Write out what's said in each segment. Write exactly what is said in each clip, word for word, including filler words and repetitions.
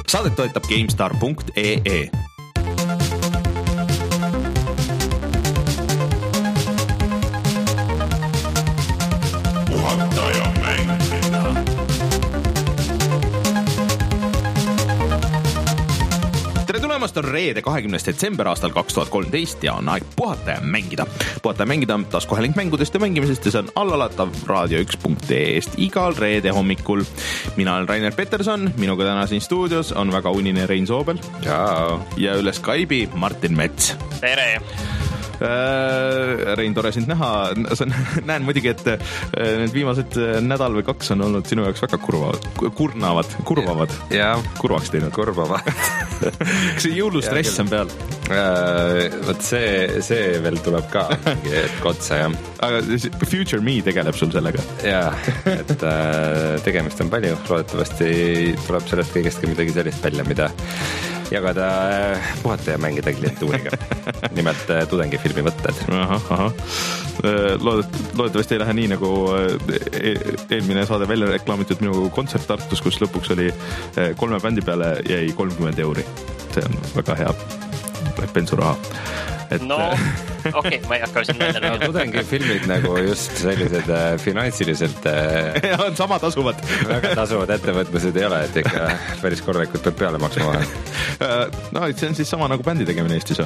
Saadet toetab GameStar punkt ee. On reede kahekümnes detsember aastal kaks tuhat kolmteist ja on aeg puhata ja mängida. Puhata ja mängida taskuhääling mängudest ja mängimisest ja see on allalatav raadio üks punkt ee-st igal reede hommikul. Mina olen Rainer Peterson, minuga täna siin stuudios on väga unine Rein Soobel ja, ja üle Skype'i Martin Mets. Tere! Rein, tore sind näha. Näen muidugi, et need viimased nädal või kaks on olnud sinu jaoks väga kurvavad, kurnavad, kurvavad. Ja, kurvaks teinud. Kurvavad. Kas see jõulustress on peal? Võt see, see veel tuleb ka hetk otsa, jah. Aga Future Me tegeleb sul sellega? Jaa, et tegemist on palju. Loodetavasti tuleb sellest kõigest ka midagi sellist välja, mida jagada puhata ja mängida klientuuriga. Nimelt tudengifilmi võtted. Aha, aha. Loodet, loodetavasti ei lähe nii, nagu eelmine saade välja reklaamitud minu kontsert Tartus, kus lõpuks oli kolme bändi peale jäi kolmkümmend euri. See on väga hea pensuraha. Et... No, okei, okay, ma ei hakka siin välja. No, tudengifilmid nagu just sellised äh, finantsiliselt äh, ja, on sama tasuvad. Väga tasuvad ettevõtmised ei ole, et ikka päris korralikult peab peale maksma vahel. No, see on siis sama nagu bändi tegemine Eestis.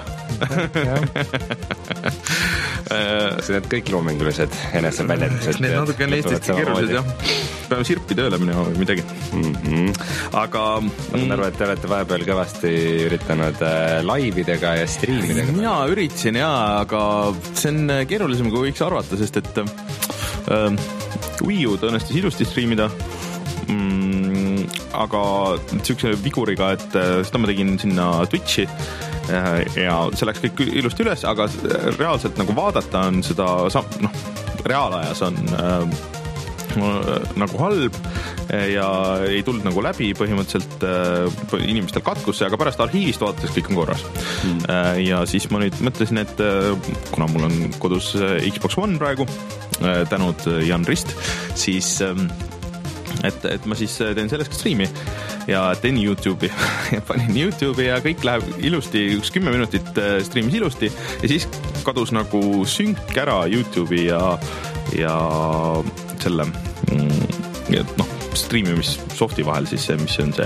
See need kõik loomingulised eneseväljendused. Need natuke on Eestist keerulised, jah. Peame sirpi tööle minema või midagi. Mm-hmm. Aga... Ma saan arvu, et te olete vahepeal kõvasti üritanud äh, laividega ja striimidega. Mina üritasin, jaa, aga see on keerulisem, kui võiks arvata, sest et äh, Wii U õnnestis ilusti striimida, mm, aga niisuguse viguriga, et seda ma tegin sinna Twitchi ja see läks kõik ilusti üles, aga reaalselt nagu vaadata on seda, noh, reaalajas on äh, nagu halb ja ei tulnud nagu läbi põhimõtteliselt äh, inimestel katkus see, aga pärast arhiivist vaadates kõik on korras. Mm. Äh, ja siis ma nüüd mõtlesin, et äh, kuna mul on kodus Xbox One praegu, äh, tänud Jan Rist, siis äh, et, et ma siis teen sellest ka striimi ja teen YouTube'i ja panin YouTube'i ja kõik läheb ilusti, üks kümme minutit striimis ilusti ja siis kadus nagu synk ära YouTube'i ja, ja selle ja, noh, striimimis softi vahel siis see, mis on see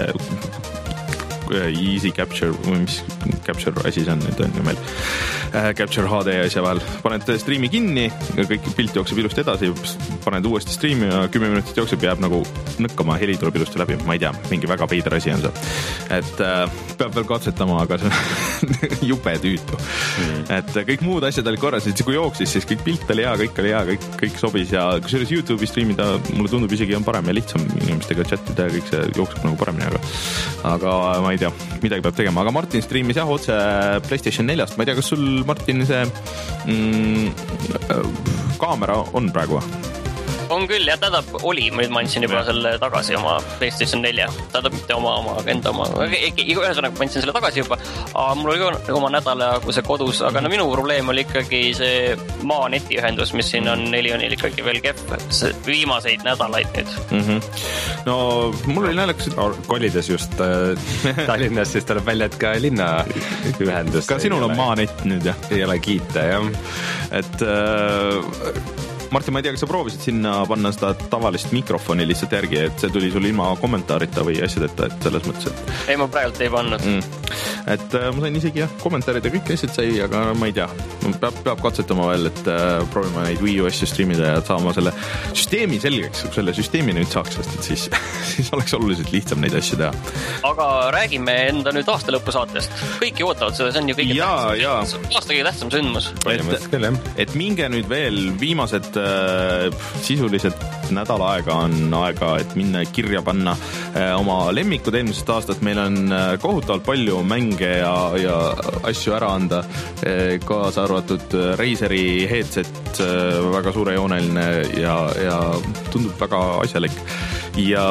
Easy Capture või mis Capture asi see on nüüd on ju meil äh, Capture H D asja vahel. Paned striimi kinni ja kõik pilt jookseb ilusti edasi, paned uuesti striimi ja kümme minutit jookseb ja jääb nagu nõkkama, heli tuleb ilusti läbi, ma ei tea, mingi väga veider asi on see. Et äh, peab veel katsetama, aga see on jube tüütu. Mm. Et kõik muud asjad olid korras, et kui jooksis, siis kõik pilt oli hea, kõik oli hea, kõik, kõik sobis ja kui selles YouTube'i striimida, mulle tundub isegi on parem ja lihtsam inimestega chatida ja kõik see jookseb nagu paremini, aga, aga ma ei tea, midagi peab tegema, aga Martin striimis jah otse PlayStation neljast, ma ei tea, kas sul Martin see mm, kaamera on praegu? On küll, jah, tähendab, oli, nüüd ma andsin juba selle tagasi oma PlayStation nelja, tähendab mitte oma, oma enda oma, ühesõnaga ma andsin selle tagasi juba, aga mul oli ka oma nädala kui see kodus, aga no minu probleem oli ikkagi see maa netiühendus, mis siin on, neli on ikkagi veel kepp, viimaseid nädalaid nüüd. Mm-hmm. No mul oli näljakas, et kolides just äh, Tallinnas, siis tuleb välja, et ka linnaühendus. Ka sinul on maa net nüüd, jah? Ei ole kiita, jah. Et äh, Martin, ma ei tea, kas sa proovisid sinna panna seda tavalist mikrofoni lihtsalt järgi, et see tuli sul ilma kommentaarita või asjadeta, et selles mõttes, et... Ei, ma praegult ei pannud. Mm. Et äh, ma sain isegi jah, kommentaarid ja kõik asjad sai, aga ma ei tea. Peab, peab katsetama veel, et äh, proovima neid Wii U asju streamida ja saama selle süsteemi selgeks, kui selle süsteemi nüüd saaks, sest et siis, siis oleks oluliselt lihtsam neid asju teha. Aga räägime enda nüüd aasta lõpu saatest. Kõik ju ootavad seda, see on ju kõige ja, tähtsam, aasta kõige tähtsam sündmus. Et, et minge nüüd veel viimased äh, sisuliselt nädal aega on aega, et minna kirja panna äh, oma lemmikud eelmisest aastast. Meil on äh, kohutavalt palju mänge ja, ja asju ära anda, äh, kaasa arvatud Razeri headset, äh, väga suurejooneline ja, ja tundub väga asjalik. Ja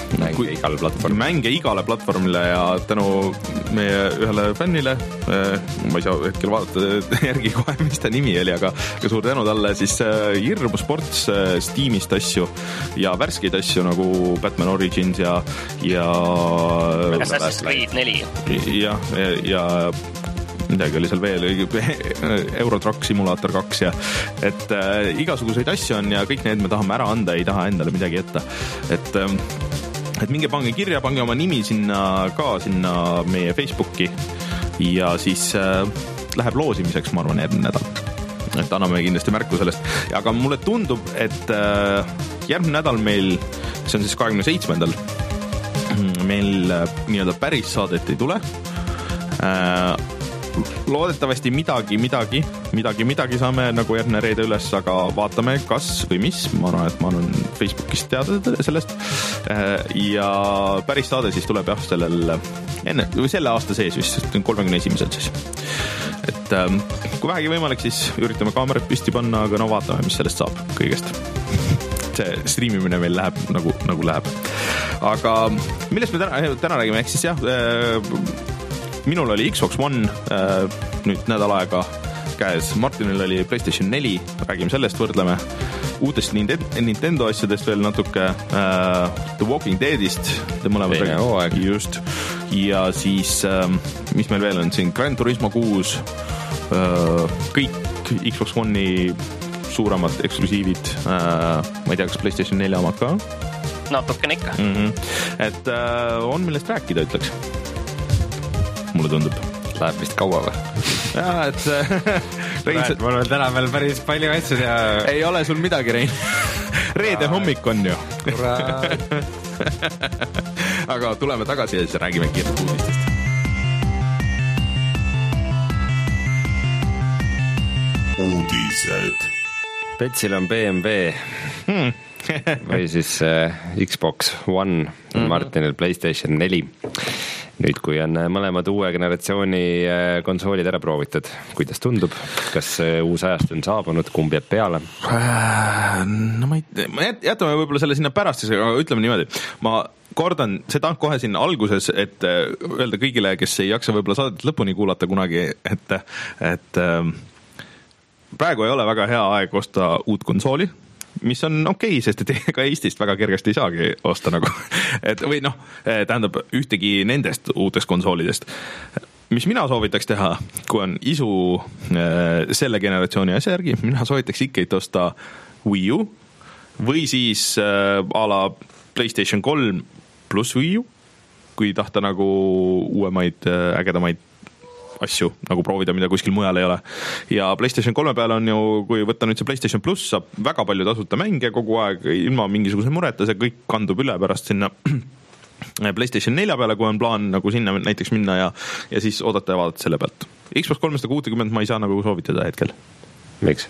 mänge igale platvormile. mänge igale platvormile ja tänu meie ühele fännile, ma ei saa hetkel vaadata järgi kohe, mis ta nimi oli, aga suur tänu talle, siis hirmu sports Steamist asju ja värskeid asju nagu Batman Origins ja ja Assassin's Creed neli ja, ja, ja midagi oli seal veel, Euro Truck Simulator kaks ja et äh, igasuguseid asju on ja kõik need me tahame ära anda, ei taha endale midagi jätta. Et, äh, et minge pange kirja, pange oma nimi sinna ka, sinna meie Facebooki ja siis äh, läheb loosimiseks, ma arvan, järgmine nädal. Et anname kindlasti märku sellest. Aga mulle tundub, et äh, järgmine nädal meil, see on siis kahekümne seitsmendal, meil äh, nii-öelda päris saadet ei tule. Äh, loodetavasti midagi, midagi, midagi, midagi saame nagu järgmine reede üles, aga vaatame, kas või mis. Ma arvan, et ma olen Facebookist teada sellest. Ja päris saade siis tuleb jah sellel enne, või selle aasta sees vist, kolmekümne esimesel siis. Et kui vähegi võimalik, siis üritame kaamerat püsti panna, aga no vaatame, mis sellest saab kõigest. See streamimine meil läheb nagu, nagu läheb. Aga millest me täna, täna räägime, ehk siis jah, minul oli Xbox One äh, nüüd nädal aega käes, Martinil oli PlayStation neli, räägime sellest, võrdleme uutest Nintendo asjadest veel natuke, äh, The Walking Deadist, te mõlemad räägime, just, ja siis äh, mis meil veel on siin, Gran Turismo kuus, äh, kõik Xbox One'i suuremad eksklusiivid, äh, ma ei tea, kas PlayStation neli omad ka? Natukene ikka. Mm-hmm. Et äh, on millest rääkida, ütleks. Mulle tundub. Läheb vist kaua või? Jaa, et Rein, sa... mul on täna veel päris palju asju ja... Ei ole sul midagi, Rein. Reede hommik on ju. Aga tuleme tagasi ja siis räägime kiirelt uudistest. Uudised. Petsil on B M W hmm. või siis äh, Xbox One, mm-hmm. Martinil PlayStation neli. Nüüd, kui on mõlemad uue generatsiooni konsoolid ära proovitud, kuidas tundub? Kas uus ajast on saabunud, kumb jääb peale? No ma ei, ma jätame võib-olla selle sinna pärast, aga ütleme niimoodi. Ma kordan seda kohe siin alguses, et öelda kõigile, kes ei jaksa võib-olla saadet lõpuni kuulata kunagi, et, et praegu ei ole väga hea aeg osta uut konsooli, mis on okei, sest et ka Eestist väga kergesti ei saagi osta nagu. Et, või noh, tähendab ühtegi nendest uutest konsoolidest. Mis mina soovitaks teha, kui on isu selle generatsiooni asja järgi, mina soovitaks ikka osta Wii U või siis a la PlayStation kolm pluss Wii U, kui tahta nagu uuemaid ägedamaid asju nagu proovida, mida kuskil mujal ei ole. Ja PlayStation kolme peale on ju, kui võtta nüüd see PlayStation Plus, saab väga palju tasuta mänge kogu aeg, ilma mingisuguse mureta, see kõik kandub üle pärast sinna PlayStation nelja peale, kui on plaan nagu sinna näiteks minna ja, ja siis oodata ja vaadata selle pealt. Xbox kolmsada kuuskümmend ma ei saa nagu soovitada hetkel. Miks?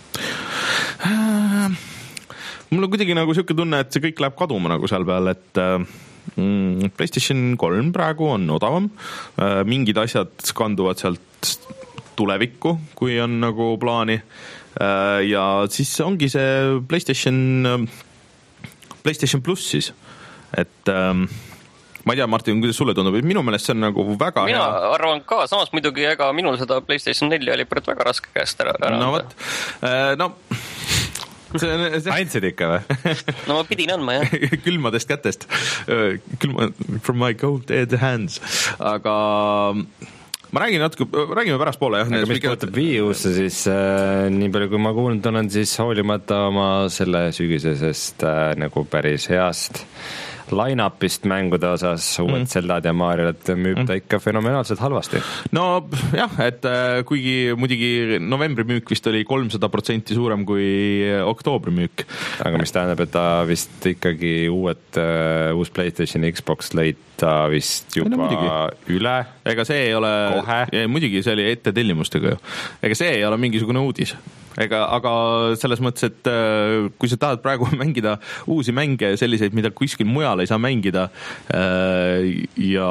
Äh, mul on kuidagi nagu siuke tunne, et see kõik läheb kaduma nagu seal peal, et mm, PlayStation kolm praegu on odavam. Äh, mingid asjad kanduvad sealt tulevikku, kui on nagu plaani. Äh, ja siis ongi see PlayStation PlayStation Plus siis. Et ähm, ma ei tea, Martin, kuidas sulle tundub? Minu meelest see on nagu väga Mina hea. Mina arvan ka, samas muidugi ega minul seda PlayStation neli oli pärit väga raske käest ära. ära no võt, no see, see... Andsid ikka või? No ma pidin andma, jah. Külmadest kätest. Külma, from my cold dead hands. Aga ma räägin natuke, räägime pärast poole. Jah, aga mis puudutab Wii U'sse, siis äh, nii palju kui ma kuulnud olen, siis hoolimata oma selle sügisesest äh, nagu päris heast line-upist mängude osas, uued mm. Zeldad ja Mariot müüb ta mm. ikka fenomenaalselt halvasti. No jah, et kuigi muidugi novembri müük vist oli kolmsada protsenti suurem kui oktoobri müük. Aga mis tähendab, et ta vist ikkagi uued, uh, uus PlayStation Xbox lõid ta vist juba no, üle. Ega see ei ole, ja, muidugi see oli ette tellimustega ju. Ega see ei ole mingisugune uudis. Ega, aga selles mõttes, et äh, kui sa tahad praegu mängida uusi mänge, selliseid, mida kuskil mujal ei saa mängida äh, ja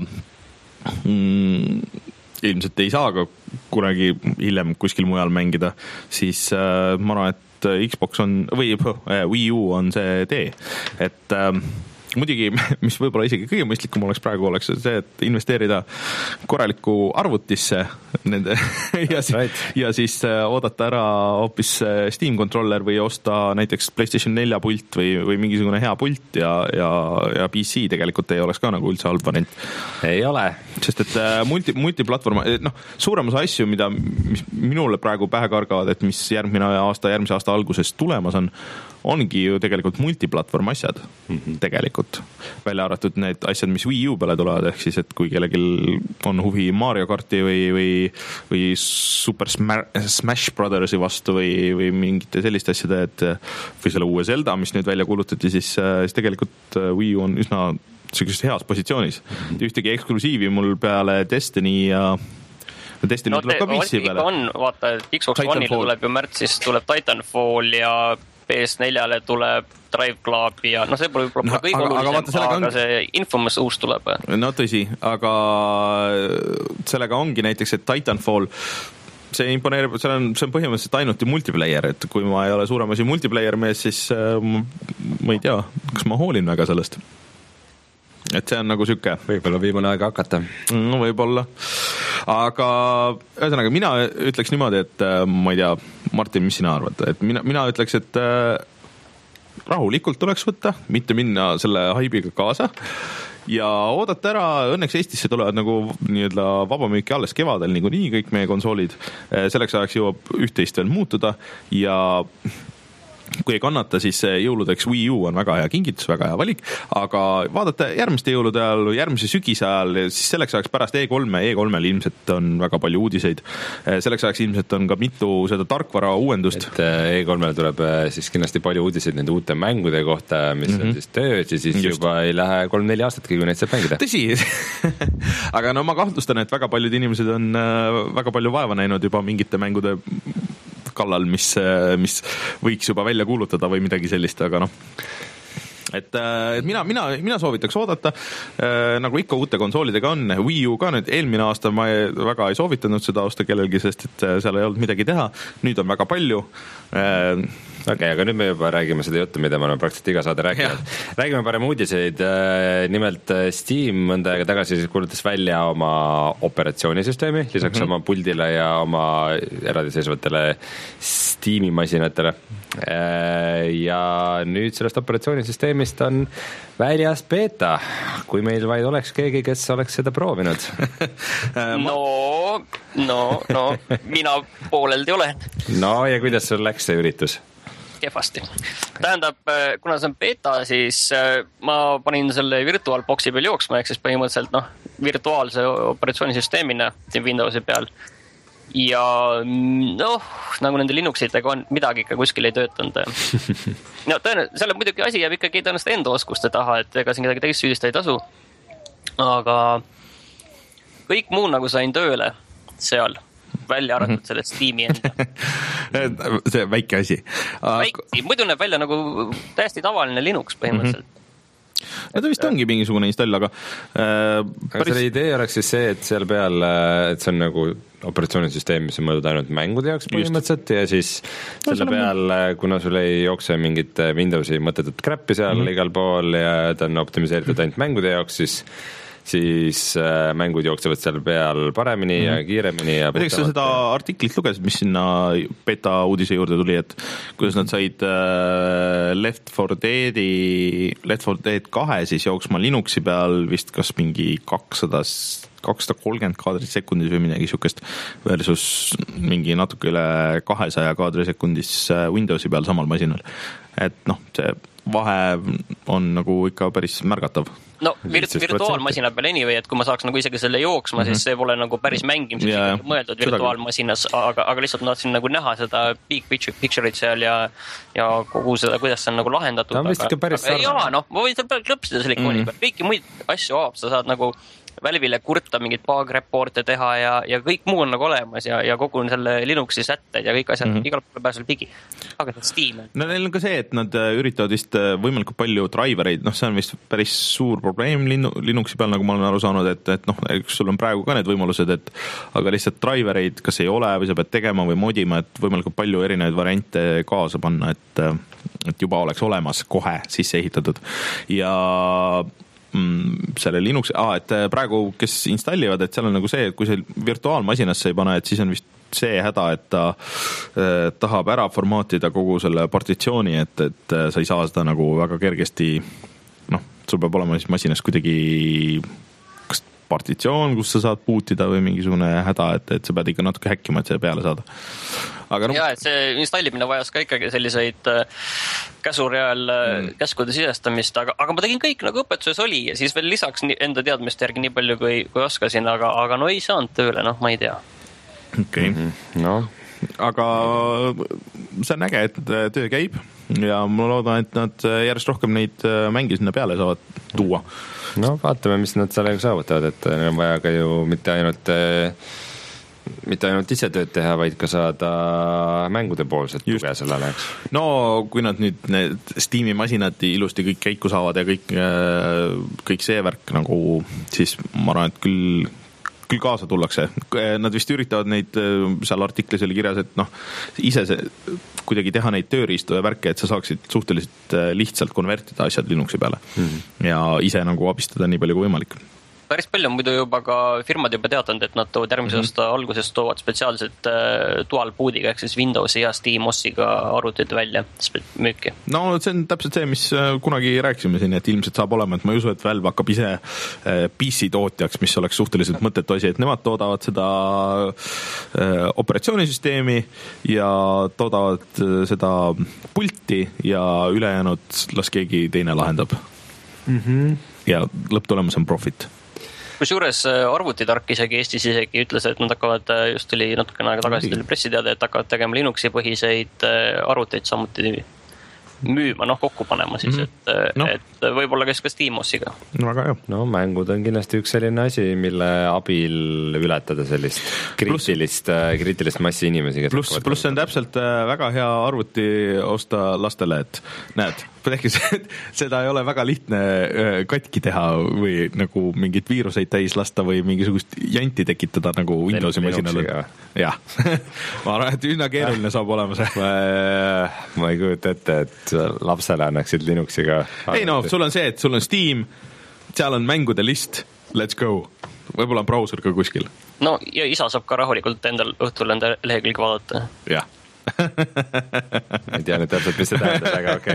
mm, ilmselt ei saa ka kunagi hiljem kuskil mujal mängida, siis äh, ma arvan, et Xbox on, või äh, Wii U on see tee. Et äh, muidugi, mis võib-olla isegi kõige mõistlikum oleks praegu, oleks see, et investeerida korralikku arvutisse nende ja, si- right. ja siis oodata ära hoopis Steam controller või osta näiteks PlayStation nelja pult või, või mingisugune hea pult ja, ja, ja P C tegelikult ei oleks ka nagu üldse halb variant. Ei ole. Sest et multi, multiplatvorm, noh, suuremas asju, mida mis minule praegu pähe kargavad, et mis järgmine aasta, järgmise aasta alguses tulemas on, ongi ju tegelikult multiplatvorm asjad mm-hmm. tegelikult. Välja arvatud need asjad, mis Wii U peale tulevad, ehk siis, et kui kellelgi on huvi Mario Karti või, või, või Super Smash Brothersi vastu või, või mingite selliste asjade, et või selle uue Zelda, mis nüüd välja kuulutati, siis, siis tegelikult Wii U on üsna sellises heas positsioonis. Mm-hmm. Ühtegi eksklusiivi mul peale Destiny ja Destiny no, tuleb ka P C peale. On, vaata, Xbox One'ile tuleb ju märtsis, tuleb Titanfall ja P S neljale tuleb Drive Club ja noh, see pole võib-olla no, kõige aga, olulisem, aga, aga on... see Infamous uus tuleb. No tõsi, aga sellega ongi näiteks, et Titanfall see imponeerib, see on, see on põhimõtteliselt ainult ju multiplayer, et kui ma ei ole suurem asi multiplayer mees, siis ma, ma ei tea, kas ma hoolin väga sellest. Et see on nagu süke. Võib-olla viimane aega hakata. No võib-olla. Aga ühesõnaga, mina ütleks niimoodi, et ma ei tea, Martin, mis sina arvad? Et mina, mina ütleks, et rahulikult tuleks võtta, mitte minna selle haibiga kaasa ja oodata ära, õnneks Eestisse tulevad nagu nii-öelda vabamüüki alles kevadel nagu nii kõik meie konsoolid. Selleks ajaks jõuab üht-teist veel muutuda ja kui ei kannata, siis jõuludeks Wii U on väga hea kingitus, väga hea valik, aga vaadata järgmiste jõulude ajal, järgmise sügise ajal, siis selleks ajaks pärast E kolme, E kolmel ilmselt on väga palju uudiseid. Selleks ajaks ilmselt on ka mitu seda tarkvara uuendust. Et E kolmel tuleb siis kindlasti palju uudiseid nende uute mängude kohta, mis mm-hmm. on siis tööd ja siis Just. juba ei lähe kolm-neli aastatki, kui neid saab mängida. Tõsi, aga no ma kahtlustan, et väga paljud inimesed on väga palju vaeva näinud juba mingite mängude kallal, mis, mis võiks juba välja kuulutada või midagi sellist, aga noh. Et, et mina, mina, mina soovitaks oodata, nagu ikka uute konsoolidega on, Wii U ka nüüd eelmine aasta ma ei, väga ei soovitanud seda osta kellelgi, sest et seal ei olnud midagi teha, nüüd on väga palju. Okei, okay, aga nüüd me juba räägime seda juttu, mida me oleme praktiliselt iga saade rääkinud. Räägime parem uudiseid. Nimelt Steam mõnda aega tagasi kuulutas välja oma operatsioonisüsteemi, lisaks mm-hmm. oma puldile ja oma eraldiseisvatele Steam'i masinatele. Ja nüüd sellest operatsioonisüsteemist on väljas beeta, kui meil vaid oleks keegi, kes oleks seda proovinud. no, no, no, mina pooleldi olen. No ja kuidas sul läks see üritus? Kehvasti. Tähendab, kuna see on beta, siis ma panin selle virtuaalboksi peal jooksma, ehk siis põhimõtteliselt noh, virtuaalse operatsioonisüsteemina Windowsi peal. Ja noh, nagu nende Linuxitega on, midagi ikka kuskil ei töötanud. No tõenäoliselt, selle muidugi asi jääb ikkagi tõenäoliselt enda oskuste taha, et ega siin kedagi teist süüdista ei tasu. Aga kõik muu nagu sain tööle seal, välja arvatud selle Steam'i enda. See väike asi. Väike, muidu näeb välja nagu täiesti tavaline Linux põhimõtteliselt. Mm-hmm. No ta vist ongi mingisugune install, aga äh, päris... aga selle idee oleks siis see, et seal peal, et see on nagu operatsioonisüsteem, mis on mõeldud ainult mängude jaoks põhimõtteliselt ja siis no, selle peal, kuna sul ei jookse mingit Windowsi mõttetut crappi seal mm-hmm. igal pool ja ta on optimiseeritud ainult mängude jaoks, siis siis äh, mängud jooksevad seal peal paremini mm. ja kiiremini. Ja ma teeks sa seda artiklit lugesid, mis sinna beta uudise juurde tuli, et kuidas nad said äh, Left four Deadi, Left four Dead kahe siis jooksma Linuxi peal vist kas mingi kakssada kolmkümmend kaadrit sekundis või midagi sihukest versus mingi natuke üle kahesaja kaadri sekundis Windowsi peal samal masinal. Et noh, see vahe on nagu ikka päris märgatav. No virt- virtuaalmasina peal anyway, et kui ma saaks nagu isegi selle jooksma, mm-hmm. siis see pole nagu päris mängimiseks yeah, mõeldud virtuaalmasinas, aga, aga lihtsalt ma tahtsin nagu näha seda big picture'it seal ja, ja kogu seda, kuidas see on nagu lahendatud. No, aga, aga, aga, jaa, noh, ma võin seal peal klõpsida selle ikooni mm-hmm. peal, kõiki muid asju avab, sa saad nagu Valve'ile kurta mingit bug report'e teha ja, ja kõik muu on nagu olemas ja, ja kogu selle Linuxi sätted ja kõik asjad mm -hmm. igal pool pääsel pigi. Aga see Steam. No neil on ka see, et nad üritavad vist võimalikult palju drivereid, noh see on vist päris suur probleem Linuxi peal, nagu ma olen aru saanud, et, et noh, sul on praegu ka need võimalused, et aga lihtsalt drivereid kas ei ole või sa pead tegema või modima, et võimalikult palju erinevaid variante kaasa panna, et, et juba oleks olemas kohe sisse ehitatud ja mm, selle Linux, ah, et praegu, kes installivad, et seal on nagu see, et kui see virtuaalmasinasse ei pane, et siis on vist see häda, et ta eh, tahab ära formaatida kogu selle partitsiooni, et, et sa ei saa seda nagu väga kergesti, noh, sul peab olema siis masinas kuidagi kas partitsioon, kus sa saad bootida või mingisugune häda, et, et sa pead ikka natuke häkkima, et see peale saada. Aga no, ja, et see installimine vajas ka ikkagi selliseid käsureal mm. käskude sisestamist, aga, aga ma tegin kõik nagu õpetuses oli ja siis veel lisaks enda teadmiste järgi nii palju, kui, kui oskasin, aga, aga no ei saanud tööle, noh, ma ei tea. Okei, okay. mm-hmm. no aga see on äge, et töö käib ja ma loodan, et nad järjest rohkem neid mänge sinna peale saavad tuua. No vaatame, mis nad sellega saavutavad, et neil on vaja ka ju mitte ainult mitte ainult ise tööd teha, vaid ka saada mängude poolset tuge sellele, eks. No kui nad nüüd need Steam'i masinad ilusti kõik käiku saavad ja kõik, kõik see värk nagu, siis ma arvan, et küll küll kaasa tullakse. Nad vist üritavad neid, seal artiklis oli kirjas, et noh, ise see, kuidagi teha neid tööriistu ja värke, et sa saaksid suhteliselt lihtsalt konvertida asjad Linuxi peale mm-hmm. ja ise nagu abistada nii palju kui võimalik. Päris palju on muidu juba ka firmad juba teatanud, et nad toovad järgmise mm-hmm. aasta alguses toovad spetsiaalselt äh, dual boot'iga ehk siis Windowsi ja SteamOS-iga arvutid välja müüki. No see on täpselt see, mis kunagi rääkisime siin, et ilmselt saab olema, et ma ei usu, et Valve hakkab ise äh, P C tootjaks, mis oleks suhteliselt mõttetu asi, et nemad toodavad seda äh, operatsioonisüsteemi ja toodavad äh, seda pulti ja ülejäänud las keegi teine lahendab. Mm-hmm. Ja lõpptulemus on profit. Kusjuures arvutitark isegi Eestis isegi ütles, et nad hakkavad, just tuli natukene aega tagasi tuli pressiteade, et hakkavad tegema Linuxi põhiseid arvuteid samuti müüma, noh kokku panema siis, mm-hmm. et, no. et võib-olla kes ka SteamOS-iga. No väga hea. No mängud on kindlasti üks selline asi, mille abil ületada sellist kriitilist, kriitilist massi inimesi. Plus, plus see on täpselt väga hea arvuti osta lastele, et näed, ehkki seda ei ole väga lihtne katki teha või nagu mingit viiruseid täis lasta või mingisugust janti tekitada nagu Windowsi masinal. Jah, ma arvan, et üsna keeruline saab olema see. Ma, ma ei kujuta ette, et lapsele annaksid Linuxiga. Ei no, sul on see, et sul on Steam, seal on mängude list, let's go. Võib-olla on browser ka kuskil. No ja isa saab ka rahulikult endal õhtul enda lehekülge vaadata. Jah. Ma ei tea nüüd täpselt, mis see tähendab, aga okei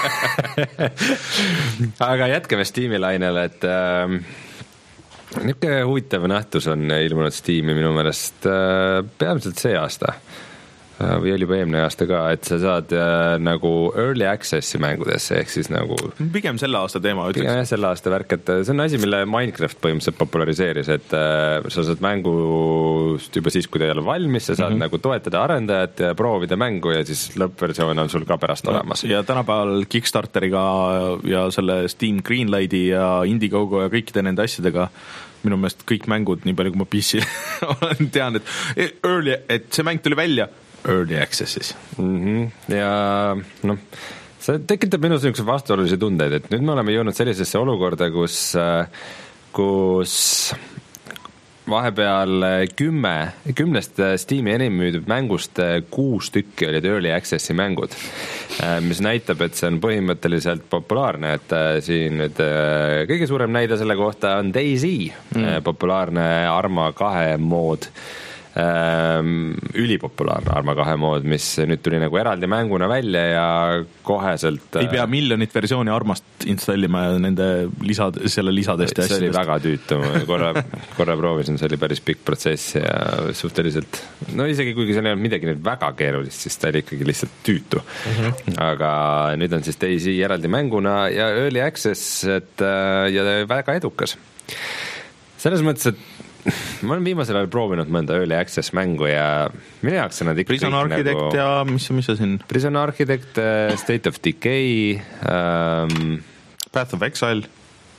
okay. Aga jätkame Steam'i lainele, et äh, niisugune huvitav nähtus on ilmunud Steam'i minu meelest äh, peamiselt see aasta äh, või oli juba eelmine aasta ka, et sa saad äh, nagu early access'i mängudesse, ehk siis nagu pigem selle aasta teema ütleks. Pigem selle aasta värk, et see on asi, mille Minecraft põhimõtteliselt populariseeris, et äh, sa saad mängust juba siis, kui ta ei ole valmis, sa saad mm-hmm. nagu toetada arendajat ja proovida mängu ja siis lõppversioon on sul ka pärast no, olemas. Ja tänapäeval Kickstarteriga ja selle Steam Greenlighti ja Indiegogo ja kõikide nende asjadega minu meelest kõik mängud, nii palju kui ma P C olen tean, et early, et see mäng tuli välja early access'is. Mm-hmm. Ja noh, see tekitab minus niisuguse vastuolulisi tundeid, et nüüd me oleme jõudnud sellisesse olukorda, kus, kus vahepeal kümme, kümnest Steam'i enim müüdud mängust kuus tükki olid early access'i mängud, mis näitab, et see on põhimõtteliselt populaarne, et siin nüüd kõige suurem näide selle kohta on DayZ, mm. populaarne Arma kahe mood, ülipopulaarne Arma kahe mood, mis nüüd tuli nagu eraldi mänguna välja ja koheselt ei pea miljonit versiooni Armast installima ja nende lisad, selle lisadest ja asjadest. See oli väga tüütu, korra, korra proovisin, see oli päris pikk protsess ja suhteliselt, no isegi kuigi see ei olnud midagi nüüd väga keerulist, siis ta oli ikkagi lihtsalt tüütu. Mm-hmm. Aga nüüd on siis DayZ eraldi mänguna ja early access, et ja väga edukas. Selles mõttes, et ma olen viimasel ajal proovinud mõnda early access mängu ja mine jaoks on nad ikka Prison Architect nagu, ja mis, mis see siin? Prison Architect, State of Decay, um, Path of Exile.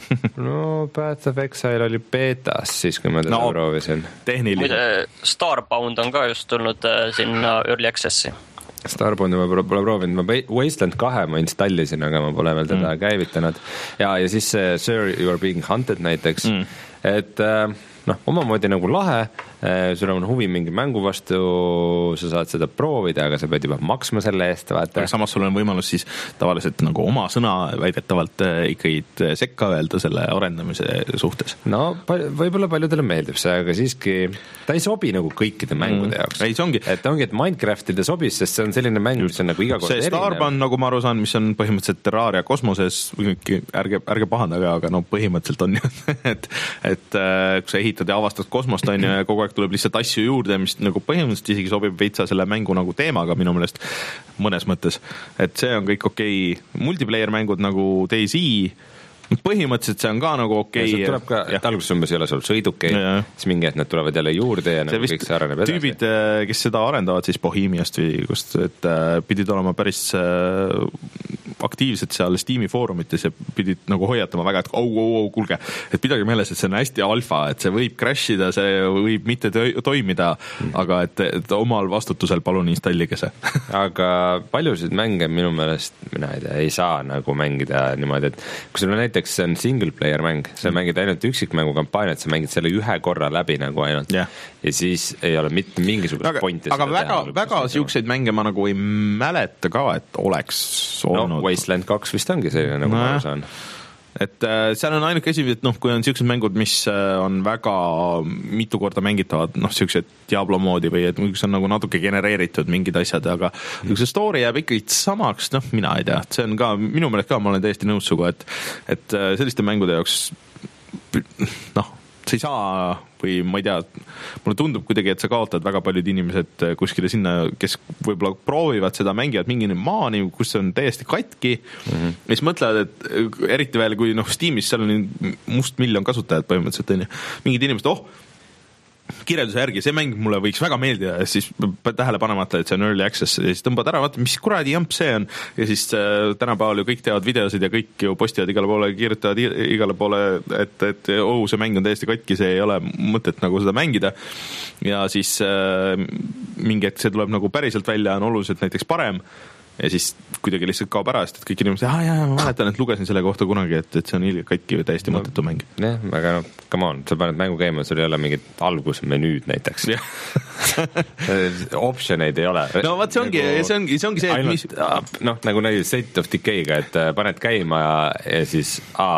no Path of Exile oli beetas siis, kui ma teda no, proovisin. Tehniliselt. Starbound on ka just tulnud sinna Early Accessi. Starbound ma pole proovinud, ma Wasteland kahe ma installisin, aga ma pole veel teda mm. käivitanud. Ja, ja siis see Sir, You Are Being Hunted näiteks, mm. et noh, omamoodi nagu lahe, sul on huvi mingi mängu vastu, sa saad seda proovida, aga sa pead juba maksma selle eest, vaata. Samas sul on võimalus siis tavaliselt nagu oma sõna väidetavalt ikkagi sekka öelda selle arendamise suhtes. No võib-olla paljudele meeldib see, aga siiski ta ei sobi nagu kõikide mängude mm. jaoks. Ei, see ongi. Et ongi, et Minecraftide sobis, sest see on selline mäng, mis on nagu iga kord erinev. See Starbound, nagu ma aru saan, mis on põhimõtteliselt Terraria kosmoses, ärge, ärge pahandage, aga no põhimõtteliselt on ju, et, et kui sa ehitad ja avastad kosmost, on ju, ja kogu aeg tuleb lihtsalt asju juurde, mis nagu põhimõtteliselt isegi sobib veitsa selle mängu nagu teemaga minu meelest mõnes mõttes. Et see on kõik okei. Multiplayer mängud nagu DayZ, põhimõtteliselt see on ka nagu okei. Okay. Tuleb ka, et alguses umbes ei ole sul sõidukei, siis mingi, et need tulevad jälle juurde ja nagu kõik see areneb edasi. Tüübid, kes seda arendavad siis Bohemiast või kust, et pidid olema päris aktiivsed seal Steam'i foorumites ja pidid nagu hoiatama väga, et au, au, au, kuulge, et pidage meeles, et see on hästi alfa, et see võib crashida, see võib mitte toimida, aga et, et omal vastutusel palun installige see. Aga paljusid mänge minu meelest, mina ei tea, ei saa nagu mängida niimoodi, et kui sul on näiteks see on single player mäng, sa mängid ainult üksikmängu kampaaniat, sa mängid selle ühe korra läbi nagu ainult yeah. ja siis ei ole mitte mingisugust aga, pointi. Aga väga, väga siukseid mänge ma nagu ei mäleta ka, et oleks olnud. No, Wasteland kaks vist ongi selline, nagu no, ma aru saan. Et äh, seal on ainuke asi, et noh, kui on siuksed mängud, mis äh, on väga mitu korda mängitavad, noh, siuksed Diablo moodi või et mis on nagu natuke genereeritud mingid asjad, aga mm. see story jääb ikkagi samaks, noh, mina ei tea, see on ka, minu meelest ka, ma olen täiesti nõus suga, et, et äh, selliste mängude jaoks noh, sa ei saa või ma ei tea, mulle tundub kuidagi, et sa kaotad väga paljud inimesed kuskile sinna, kes võib-olla proovivad seda, mängivad mingi maani, kus see on täiesti katki mm-hmm. ja siis mõtlevad, et eriti veel, kui noh, Steamis seal on must miljon kasutajad põhimõtteliselt, on ju, mingid inimesed, oh, kirjelduse järgi, see mäng mulle võiks väga meeldida ja siis tähele panemata, et see on early access ja siis tõmbad ära, vaata, mis kuradi jamp see on ja siis äh, tänapäeval ju kõik teavad videosid ja kõik ju postivad igale poole, kirjutavad igale poole, et, et oh, see mäng on täiesti katki, see ei ole mõtet nagu seda mängida ja siis äh, mingi hetk see tuleb nagu päriselt välja, on oluliselt näiteks parem ja siis kuidagi lihtsalt kaob ära, sest et kõik inimesed, jah, jah, ma mäletan, et lugesin selle kohta kunagi, et, et see on ilge katki või täiesti no, mõttetu mäng. Jah, aga no, come on, sa paned mängu käima, sul ei ole mingit algusmenüüd näiteks. Optioneid ei ole. No vaat see ongi, nagu, see ongi, see ongi see, et ainult, mis... noh, nagu näiteks State of Decay'ga, et paned käima ja, ja siis A,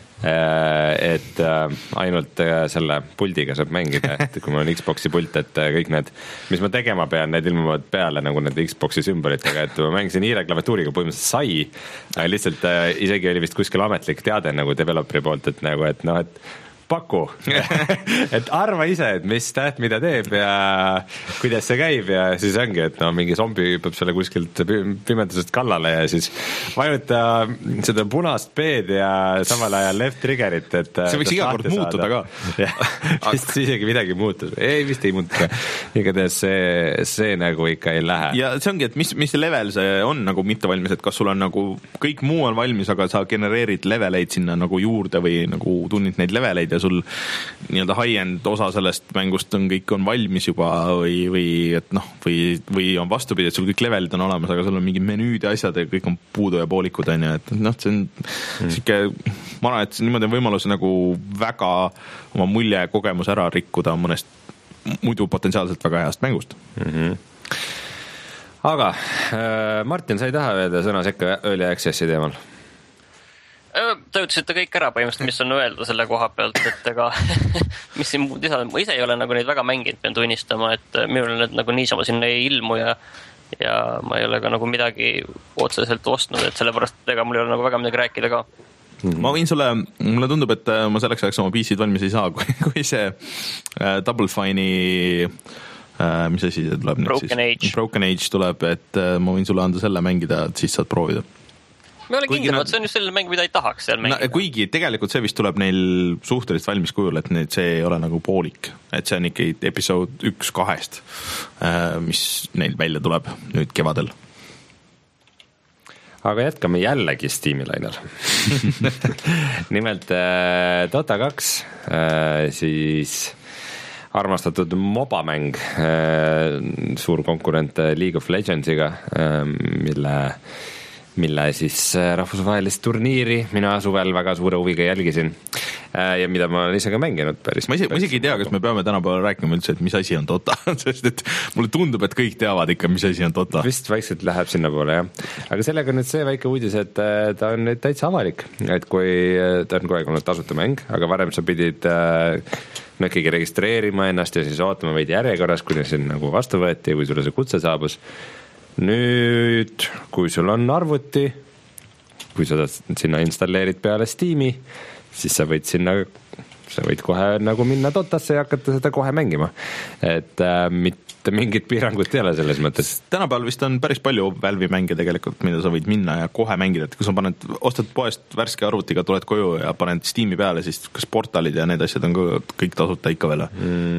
et ainult selle puldiga saab mängida, et kui mul on Xboxi pult, et kõik need, mis ma tegema pean, need ilmuvad peale nagu need Xboxi sümbolitega, et ma mängisin hiireklaviatuuriga põhimõtteliselt sai, lihtsalt isegi oli vist kuskil ametlik teade nagu developeri poolt, et nagu, et noh, et paku, et arva ise, et mis täht mida teeb ja kuidas see käib ja siis ongi, et no mingi zombi hüppab selle kuskilt pimedusest kallale ja siis vajuta seda punast B-d ja samal ajal left triggerit, et see võiks iga kord muutuda ka. Vist isegi midagi muutus. Ei, vist ei muutuda. Igatahes see, see nagu ikka ei lähe. Ja see ongi, et mis, mis level see on nagu mitte valmis, et kas sul on nagu kõik muu on valmis, aga sa genereerid leveleid sinna nagu juurde või nagu tunnid neid leveleid ja sul nii-öelda high-end osa sellest mängust on kõik on valmis juba või, või et noh, või, või on vastupidi, et sul kõik levelid on olemas, aga sul on mingi menüüd ja asjad ja kõik on puudu ja poolikud, on ju, et noh, see on mm. siuke, ma arvan, et niimoodi on võimalus nagu väga oma mulje kogemus ära rikkuda mõnest muidu potentsiaalselt väga heast mängust. Mm-hmm. Aga äh, Martin, sa ei taha öelda sõna sekka Early Accessi teemal? Te ütlesite kõik ära põhimõtteliselt, mis on öelda selle koha pealt, et ega mis siin muud lisada, ma ise ei ole nagu neid väga mänginud, pean tunnistama, et minul need nagu niisama sinna ei ilmu ja, ja ma ei ole ka nagu midagi otseselt ostnud, et sellepärast ega mul ei ole nagu väga midagi rääkida ka. Mm-hmm. Ma võin sulle, mulle tundub, et ma selleks ajaks oma P C-d valmis ei saa, kui, kui see äh, Double Fine'i äh, mis asi see tuleb Broken nüüd siis? Age. Broken Age tuleb, et äh, ma võin sulle anda selle mängida, et siis saad proovida. Me olen kindel, nad... see on just selline mäng, mida ei tahaks seal mängida. No, kuigi tegelikult see vist tuleb neil suhteliselt valmis kujul, et need, see ei ole nagu poolik. Et see on ikka episood üks kahest, mis neil välja tuleb nüüd kevadel. aga jätkame jällegi Steam'i lainel. Nimelt äh, Dota kaks, äh, siis armastatud mobamäng, äh, suur konkurent League of Legendsiga, äh, mille mille siis rahvusvahelist turniiri mina suvel väga suure huviga jälgisin ja mida ma olen ise ka mänginud päris. Ma isegi, ma isegi ei tea, kas me peame tänapäeval rääkima üldse, et mis asi on Dota, sest et mulle tundub, et kõik teavad ikka, mis asi on Dota. Vist vaikselt läheb sinna poole, jah. Aga sellega on nüüd see väike uudis, et ta on nüüd täitsa avalik, et kui ta on kogu aeg olnud tasuta mäng, aga varem sa pidid no ikkagi registreerima ennast ja siis ootama veidi järjekorras, kuni siin nagu vastu võeti ja kui sulle see kutse saabus. Nüüd, kui sul on arvuti, kui sa sinna installeerid peale Steam'i, siis sa võid sinna, sa võid kohe nagu minna Dotasse ja hakata seda kohe mängima. Et äh, mitte mingit piirangut ei ole selles mõttes. Tänapäeval vist on päris palju Valve'i mänge tegelikult, mida sa võid minna ja kohe mängida. Et kui sa paned, ostad poest värske arvutiga, tuled koju ja paned Steam'i peale, siis kas portalid ja need asjad on kõik tasuta ikka veel?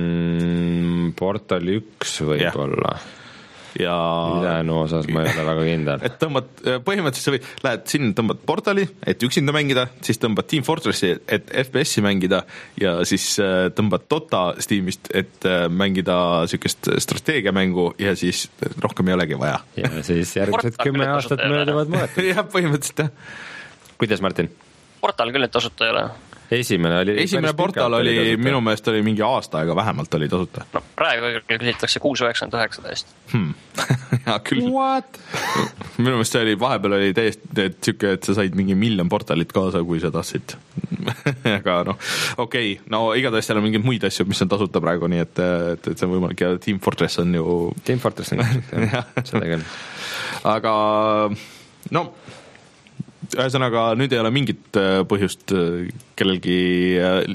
Mm, portali üks võib-olla. Ja ülejäänu osas ma ei ole väga kindel. Et tõmbad, põhimõtteliselt sa või, lähed sinna, tõmbad portali, et üksinda mängida, siis tõmbad Team Fortressi, et F P S-i mängida ja siis tõmbad Dota Steamist, et mängida sükest strateegiamängu ja siis rohkem ei olegi vaja. Ja siis järgmised kümme aastat mööduvad mõetud. jah, põhimõtteliselt jah. Kuidas, Martin? Portal küll nüüd tasuta ei ole. Esimene oli Esimene portal oli, oli minu meelest oli mingi aasta aega vähemalt oli tasuta. No praegu küsitakse kuus üheksakümmend üheksa tõesti. Hmm. ja küll. What? minu meelest see oli, vahepeal oli täiesti, et süke, et sa said mingi miljon portalit kaasa, kui sa tahtsid. aga noh, okei, okay. no igatahes seal on mingeid muid asju, mis on tasuta praegu, nii et, et, et see on võimalik ja Team Fortress on ju... Team Fortress on jah, seda küll. aga no... ühesõnaga, nüüd ei ole mingit põhjust kellelgi,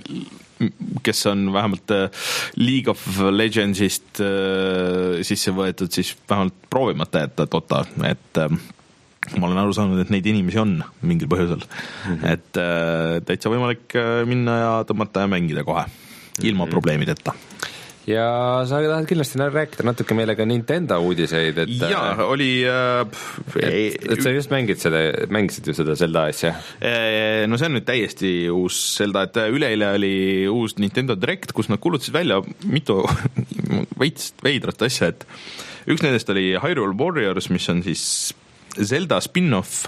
kes on vähemalt League of Legendsist sisse võetud, siis vähemalt proovimata jätta Dota, et ma olen aru saanud, et neid inimesi on mingil põhjusel. Mm-hmm. Et täitsa võimalik minna ja tõmmata ja mängida kohe, ilma mm-hmm. probleemideta. Ja sa tahad kindlasti rääkida natuke meile ka Nintendo uudiseid, et jaa, oli äh, et, et sa just mängid seda, mängisid ju seda Zelda asja. No see on nüüd täiesti uus Zelda, et üleeile oli uus Nintendo Direct, kus nad kuulutasid välja mitu veits veidrat asja, et üks nendest oli Hyrule Warriors, mis on siis Zelda spin-off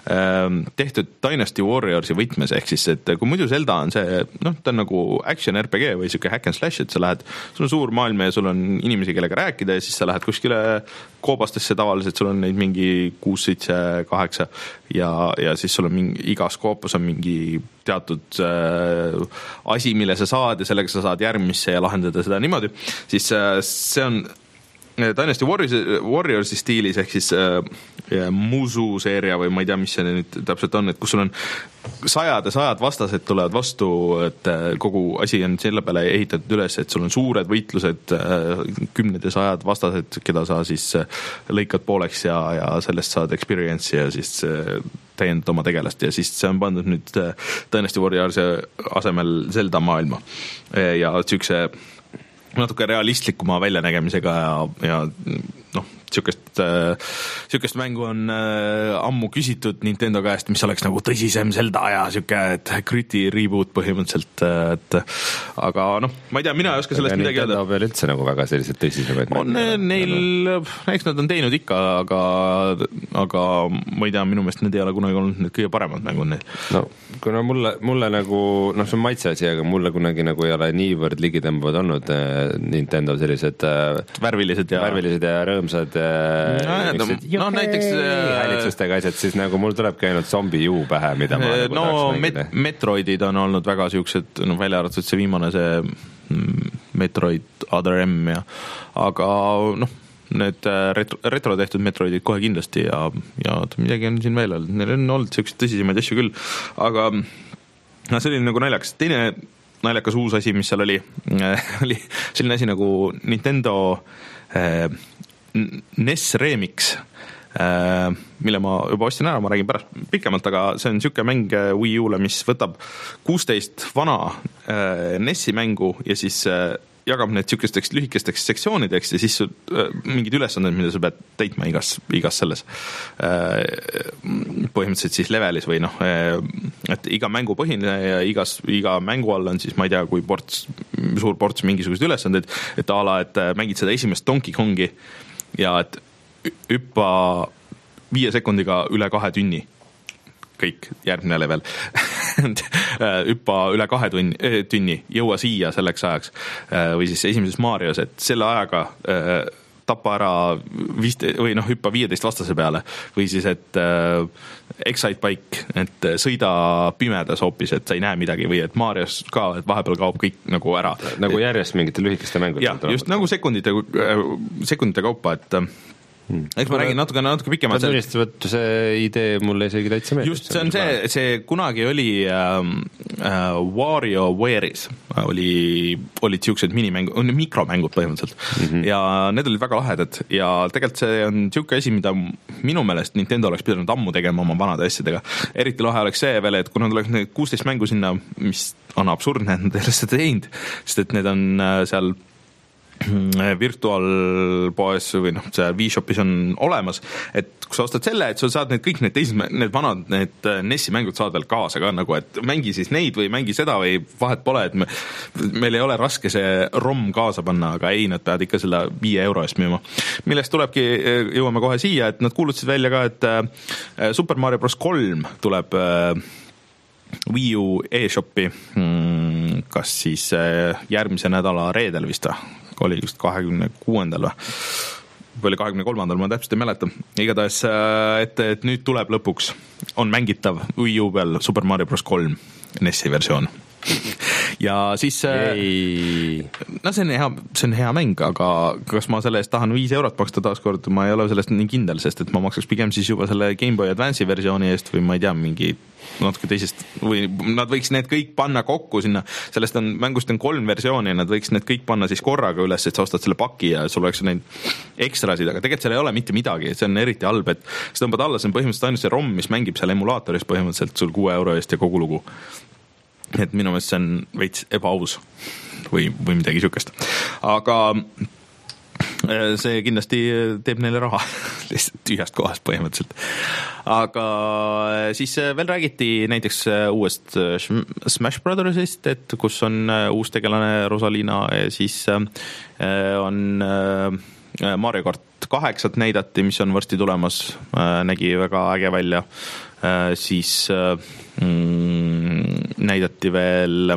tehtud Dynasty Warriorsi võtmes, ehk siis, et kui muidu Zelda on see, noh, ta on nagu action R P G või siuke hack and slash, et sa lähed, sul on suur maailm ja sul on inimesi, kellega rääkida ja siis sa lähed kuskile koobastesse tavaliselt, sul on neid mingi kuus, seitse, kaheksa ja, ja siis sul on mingi, igas koopus on mingi teatud äh, asi, mille sa saad ja sellega sa saad järgmisse ja lahendada seda niimoodi, siis äh, see on Dynasty Warriors, Warriorsi stiilis, ehk siis äh, Musu seeria või ma ei tea, mis see nüüd täpselt on, et kus sul on sajad ja sajad vastased tulevad vastu, et äh, kogu asi on selle peale ehitatud üles, et sul on suured võitlused, äh, kümned ja sajad vastased, keda sa siis äh, lõikad pooleks ja, ja sellest saad experience'i ja siis äh, täiendad oma tegelast ja siis see on pandud nüüd äh, Dynasty Warriorsi asemel Zelda maailma e, ja sükse natuke realistlikuma väljanägemisega ja, ja noh, sükest, sükest mängu on äh, ammu küsitud Nintendo käest, mis oleks nagu tõsisem Zelda ja süke, et gritty reboot põhimõtteliselt, et aga noh, ma ei tea, mina ei oska sellest midagi öelda. Nintendo peal üldse nagu väga sellised tõsisemaid on neil, eks nad on teinud ikka, aga, aga ma ei tea, minu meelest need ei ole kunagi olnud need kõige paremad mängud neil. No, kuna mulle, mulle nagu, noh, see on maitse asi, aga mulle kunagi nagu ei ole niivõrd ligitõmbavad olnud Nintendo sellised värvilised ja, värvilised ja rõõmsad no, no, no näiteks häälitsustega asjad, siis nagu mul tulebki ainult zombi juu pähe, mida ma nagu no met, Metroidid on olnud väga siuksed, no välja arvatud see viimane see Metroid Other M ja, aga noh, need retro, retro tehtud Metroidid kohe kindlasti ja, ja midagi on siin veel, neil on olnud siukseid tõsisemaid asju küll, aga no see oli nagu naljakas. Teine naljakas uus asi, mis seal oli, oli selline asi nagu Nintendo eh, N E S Remix, mille ma juba ostsin ära, ma räägin pärast pikemalt, aga see on siuke mäng Wii U'le, mis võtab kuusteist vana N E S-i mängu ja siis jagab need niisugusteks lühikesteks sektsioonideks ja siis su, mingid ülesanded, mida sa pead täitma igas, igas selles põhimõtteliselt siis levelis või noh, et iga mängu põhine ja igas, iga mängu all on siis, ma ei tea, kui ports, suur ports mingisugused ülesanded, et a la, et mängid seda esimest Donkey Kongi ja et hüppa viie sekundiga üle kahe tünni. Kõik, järgmine level. hüppa üle kahe tunni, tünni, jõua siia selleks ajaks. Või siis esimeses Marios, et selle ajaga tapa ära viiste, või noh, hüppa viieteist vastase peale. Või siis, et äh, Excite Bike, et sõida pimedas hoopis, et sa ei näe midagi. Või et Marios ka, et vahepeal kaob kõik nagu ära. Nagu järjest mingite lühikeste mängud. Ja, just nagu sekundite, sekundite kaupa, et Hmm. eks ma räägin natuke, natuke pikemalt. Tunnistavõttu see idee mulle isegi täitsa meeldib. Just see on see, see kunagi oli äh, äh, WarioWare'is oli, olid siuksed minimängu, mikromängud põhimõtteliselt mm-hmm. ja need olid väga lahedad ja tegelikult see on siuke asi, mida minu meelest Nintendo oleks pidanud ammu tegema oma vanade asjadega. Eriti lahe oleks see veel, et kui nad oleks need kuusteist mängu sinna, mis on absurdne, et nad ei ole seda teinud, sest et need on äh, seal virtuaalpoes või noh, see V-Shopis on olemas, et kui sa ostad selle, et sa saad need kõik need teised, need vanad, need N E S-i mängud saad veel kaasa ka nagu, et mängi siis neid või mängi seda või vahet pole, et me, meil ei ole raske see ROM kaasa panna, aga ei, nad peavad ikka selle viie euro eest müüma. Millest tulebki, jõuame kohe siia, et nad kuulutasid välja ka, et Super Mario Bros. kolm tuleb Wii U e-shopi kas siis järgmise nädala reedel vist oli just kahekümne kuuendal või oli kahekümne kolmandal, ma täpselt ei mäleta. Igatahes, et, et nüüd tuleb lõpuks, on mängitav Wii U peal Super Mario Bros. kolm N E S-i versioon. Ja siis Yay. no see on hea, see on hea mäng, aga kas ma selle eest tahan viis eurot maksta taaskord, ma ei ole sellest nii kindel, sest et ma maksaks pigem siis juba selle Game Boy Advance'i versiooni eest või ma ei tea, mingi natuke teisest või nad võiks need kõik panna kokku sinna, sellest on, mängust on kolm versiooni ja nad võiks need kõik panna siis korraga üles, et sa ostad selle paki ja sul oleks neid ekstrasid, aga tegelikult seal ei ole mitte midagi, see on eriti halb, et sa tõmbad alla, see on põhimõtteliselt ainult see ROM, mis mängib seal emulaatoris põhimõtteliselt sul kuue euro eest ja kogu lugu. Et minu meelest see on veits ebaaus või, või midagi sükest. Aga see kindlasti teeb neile raha lihtsalt tühjast kohast põhimõtteliselt. Aga siis veel räägiti näiteks uuest Smash Brothersist, et kus on uus tegelane Rosalina ja siis on Mario Kart kaheksat näidati, mis on varsti tulemas, nägi väga äge välja. Siis mm, näidati veel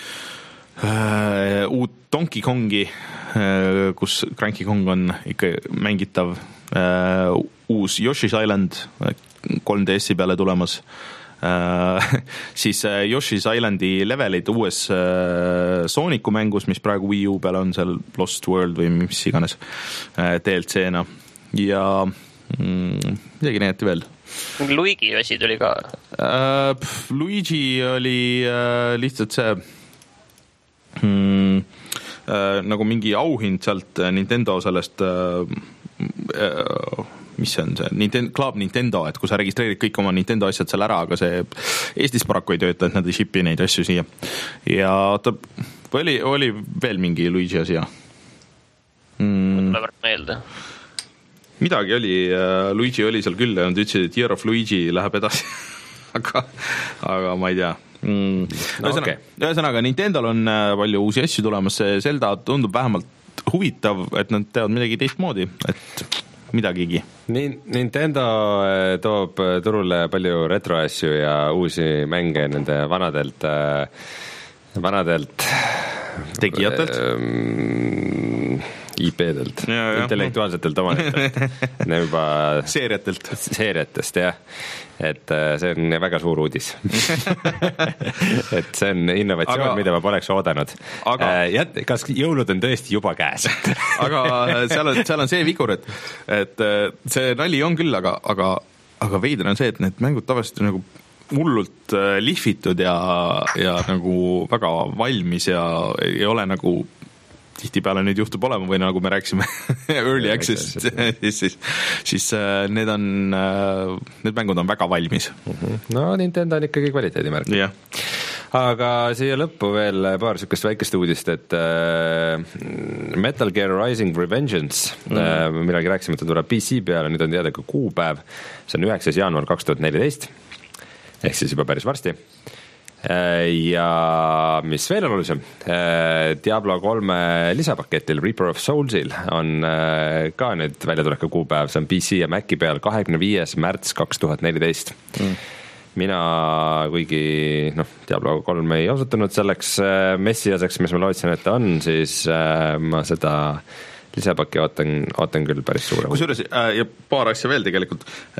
uut Donkey Kongi, kus Cranky Kong on ikka mängitav, uus Yoshi's Island kolm D S-i peale tulemas, siis Yoshi's Islandi levelid uues Sooniku mängus, mis praegu Wii U peal on seal Lost World või mis iganes D L C-na ja mm, midagi näidati veel. Luigi asi tuli ka. Uh, pff, Luigi oli uh, lihtsalt see hmm, uh, nagu mingi auhind sealt Nintendo sellest uh, uh, mis see on see Nintendo, Club Nintendo, et kui sa registreerid kõik oma Nintendo asjad seal ära, aga see Eestis paraku ei tööta, et nad ei shipi neid asju siia. Ja ta oli, oli veel mingi Luigi asi mm. Tuleb meelde midagi oli, Luigi oli seal küll ja nad ütlesid, et Year of Luigi läheb edasi aga, aga ma ei tea mm. no, ühesõnaga, okay. ühesõnaga Nintendol on palju uusi asju tulemas, see Zelda tundub vähemalt huvitav, et nad teevad midagi teistmoodi, et midagigi. Nintendo toob turule palju retroasju ja uusi mänge nende vanadelt vanadelt tegijatelt I P-delt, intellektuaalsetelt omanikelt juba seeriatelt seeriatest, jah, et see on väga suur uudis et see on innovatsioon, aga, mida ma poleks oodanud aga, Jät, kas jõulud on tõesti juba käes aga seal on, seal on see vigur, et, et see nali on küll, aga, aga, aga veider on see, et need mängud tavaliselt nagu hullult lihvitud ja, ja nagu väga valmis ja ei ole nagu tihtipeale nüüd juhtub olema või nagu me rääkisime early access, siis, siis, siis need on, need mängud on väga valmis. No Nintendo on ikkagi kvaliteedimärk. jah. aga siia lõppu veel paar sükest väikest uudist, et äh, Metal Gear Rising Revengeance mm. äh, millalgi rääkisime, et ta tuleb P C peale, nüüd on teada ka kuupäev, see on üheksas jaanuar kaks tuhat neliteist ehk siis juba päris varsti. Ja mis veel olulisem, Diablo kolme lisapaketil Reaper of Soulsil on ka nüüd väljatuleku kuupäev, see on P C ja Maci peal kahekümne viies märts kaks tuhat neliteist. Mm. Mina, kuigi noh, Diablo kolm ei osutunud selleks messiaseks, mis ma lootsin, et ta on, siis ma seda lisapaki ootan, ootan küll päris suure. Kusjuures ja paar asja veel tegelikult,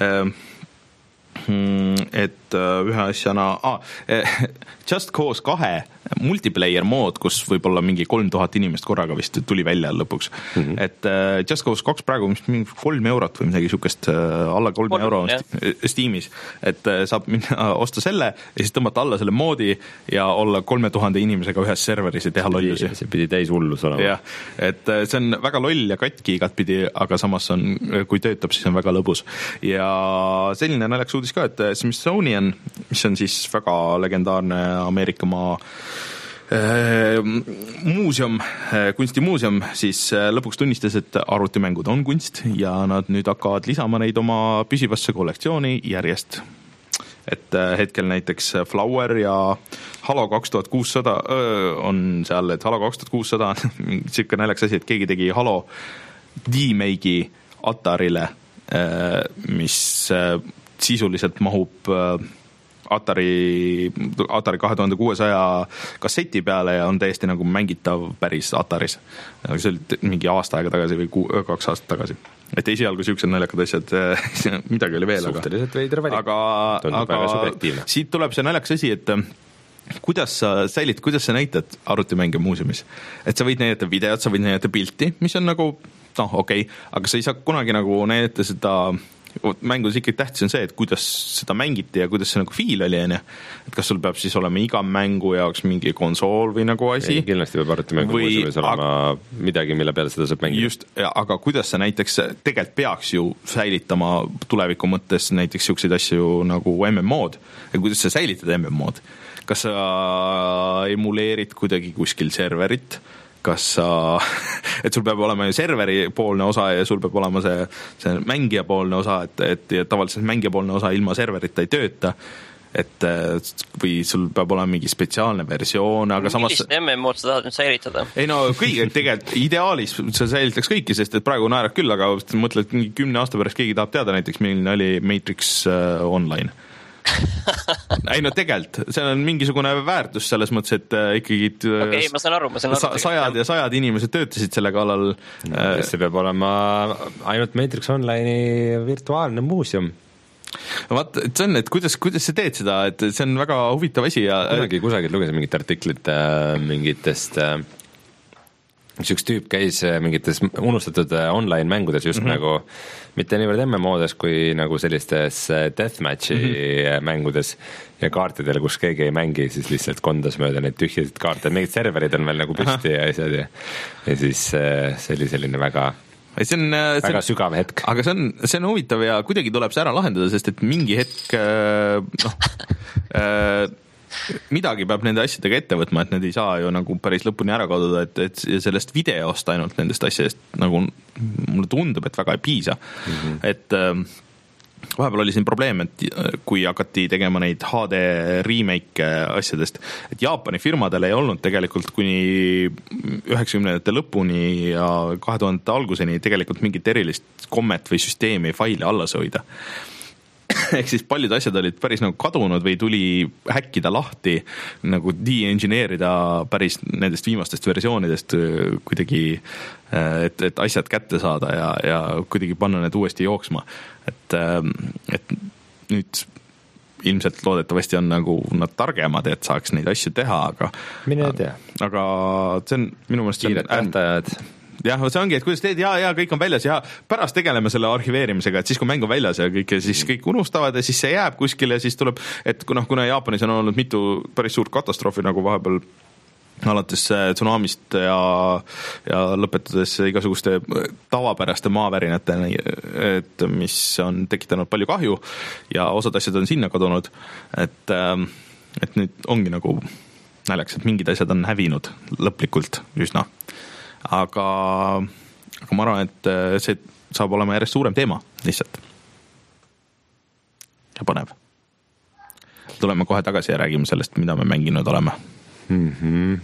et ühe asjana ah, Just Cause kahe multiplayer mood, kus võib-olla mingi kolm tuhat inimest korraga vist tuli välja lõpuks. Mm-hmm. Et Just Cause kaks praegu mingi kolm eurot või midagi sükest alla kolm euro Steamis, et saab minna osta selle ja siis tõmmata alla selle moodi ja olla kolme tuhande inimesega ühes serveris ja teha lollusi. See pidi täis hullus olema. Ja, et see on väga loll ja katki igat pidi, aga samas on, kui töötab, siis on väga lõbus. Ja selline naljakas uudis ka, et Smithsonian, mis on siis väga legendaarne Ameerikamaa muuseum, kunstimuuseum, siis lõpuks tunnistas, et arvutimängud on kunst ja nad nüüd hakkavad lisama neid oma püsivasse kollektsiooni järjest. Et hetkel näiteks Flower ja Halo kaks tuhat kuussada on seal, et Halo kaks tuhat kuussada on siuke naljakas asi, et keegi tegi Halo D-Make'i Atarile, mis sisuliselt mahub Atari, Atari kahe tuhande kuuesaja kasseti peale ja on täiesti nagu mängitav päris Ataris. See oli mingi aasta aega tagasi või ku, kaks aastat tagasi. Et esialgu siuksed naljakad asjad, midagi oli veel. Suhteliselt veidra valik. Aga, aga siit tuleb see naljakas asi, et kuidas sa säilid, kuidas sa näitad arvutimänge muuseumis. Et sa võid näidata videot, sa võid näidata pilti, mis on nagu, noh, okei, okay, aga sa ei saa kunagi nagu näidata seda mängudes ikkagi tähtis on see, et kuidas seda mängiti ja kuidas see nagu fiil oli, ja et kas sul peab siis olema iga mängu jaoks mingi konsool või nagu asi. Ei, kindlasti peab arvutimängu muuseumis olema aga, midagi, mille peale seda saab mängida. Just, aga kuidas sa näiteks, tegelikult peaks ju säilitama tuleviku mõttes näiteks siukseid asju nagu M M O-d, ja kuidas sa säilitad M M O-d? Kas sa emuleerid kuidagi kuskil serverit? Kas sa, et sul peab olema ju serveri poolne osa ja sul peab olema see, see mängija poolne osa, et, et tavaliselt mängija poolne osa ilma serverita ei tööta, et või sul peab olema mingi spetsiaalne versioon, aga samas... Millist M M O-d sa tahad nüüd säilitada? Ei no, kõige, tegelikult ideaalis sa säilitaks kõiki, sest et praegu naerad küll, aga mõtled, mingi kümne aasta pärast keegi tahab teada näiteks, milline oli Matrix uh, Online. Ei no tegelikult, see on mingisugune väärtus selles mõttes, et ikkagi okay, ma saan aru, ma saan aru, sajad ja sajad inimesed töötasid selle kallal. No, see peab olema ainult Matrix Online'i virtuaalne muuseum. Vaat, see on, et kuidas, kuidas sa teed seda, et see on väga huvitav asi ja kunagi kusagil lugesin mingit artiklit mingitest üks üks tüüp käis mingites unustatud online mängudes just mm-hmm. nagu mitte niivõrd M M O-des kui nagu sellistes deathmatchi mm-hmm. mängudes ja kaartidel, kus keegi ei mängi, siis lihtsalt kondas mööda neid tühjasid kaarte, mingid serverid on veel nagu püsti ja asjad ja, ja siis see oli selline väga See on, see väga on, sügav hetk. Aga see on, see on huvitav ja kuidagi tuleb see ära lahendada, sest et mingi hetk noh, midagi peab nende asjadega ette võtma, et need ei saa ju nagu päris lõpuni ära kaduda, et, et sellest videost ainult nendest asjadest nagu mulle tundub, et väga ei piisa. Mm-hmm. Et vahepeal oli siin probleem, et kui hakati tegema neid H D remake asjadest, et Jaapani firmadel ei olnud tegelikult kuni üheksakümnendate lõpuni ja kahe tuhandete alguseni tegelikult mingit erilist kommet või süsteemi faili alles hoida. Ehk siis paljud asjad olid päris nagu kadunud või tuli häkkida lahti, nagu de-engineerida päris nendest viimastest versioonidest kuidagi, et, et asjad kätte saada ja, ja kuidagi panna need uuesti jooksma. Et, et nüüd ilmselt loodetavasti on nagu nad targemad, et saaks neid asju teha, aga mine tea. Aga see on minu mõelest kiired tähtajad. Jah, see ongi, et kuidas teed, ja, ja kõik on väljas ja pärast tegeleme selle arhiveerimisega, et siis kui mäng on väljas ja kõik, ja siis kõik unustavad ja siis see jääb kuskile ja siis tuleb, et kuna, kuna Jaapanis on olnud mitu päris suurt katastroofi nagu vahepeal alates tsunamist ja, ja lõpetades igasuguste tavapäraste maavärinate, et mis on tekitanud palju kahju ja osad asjad on sinna kadunud, et, et nüüd ongi nagu naljakas, et mingid asjad on hävinud lõplikult üsna. Aga, aga ma arvan, et see saab olema järjest suurem teema lihtsalt. Ja panev. Tuleme kohe tagasi ja räägime sellest, mida me mänginud oleme. Mhm.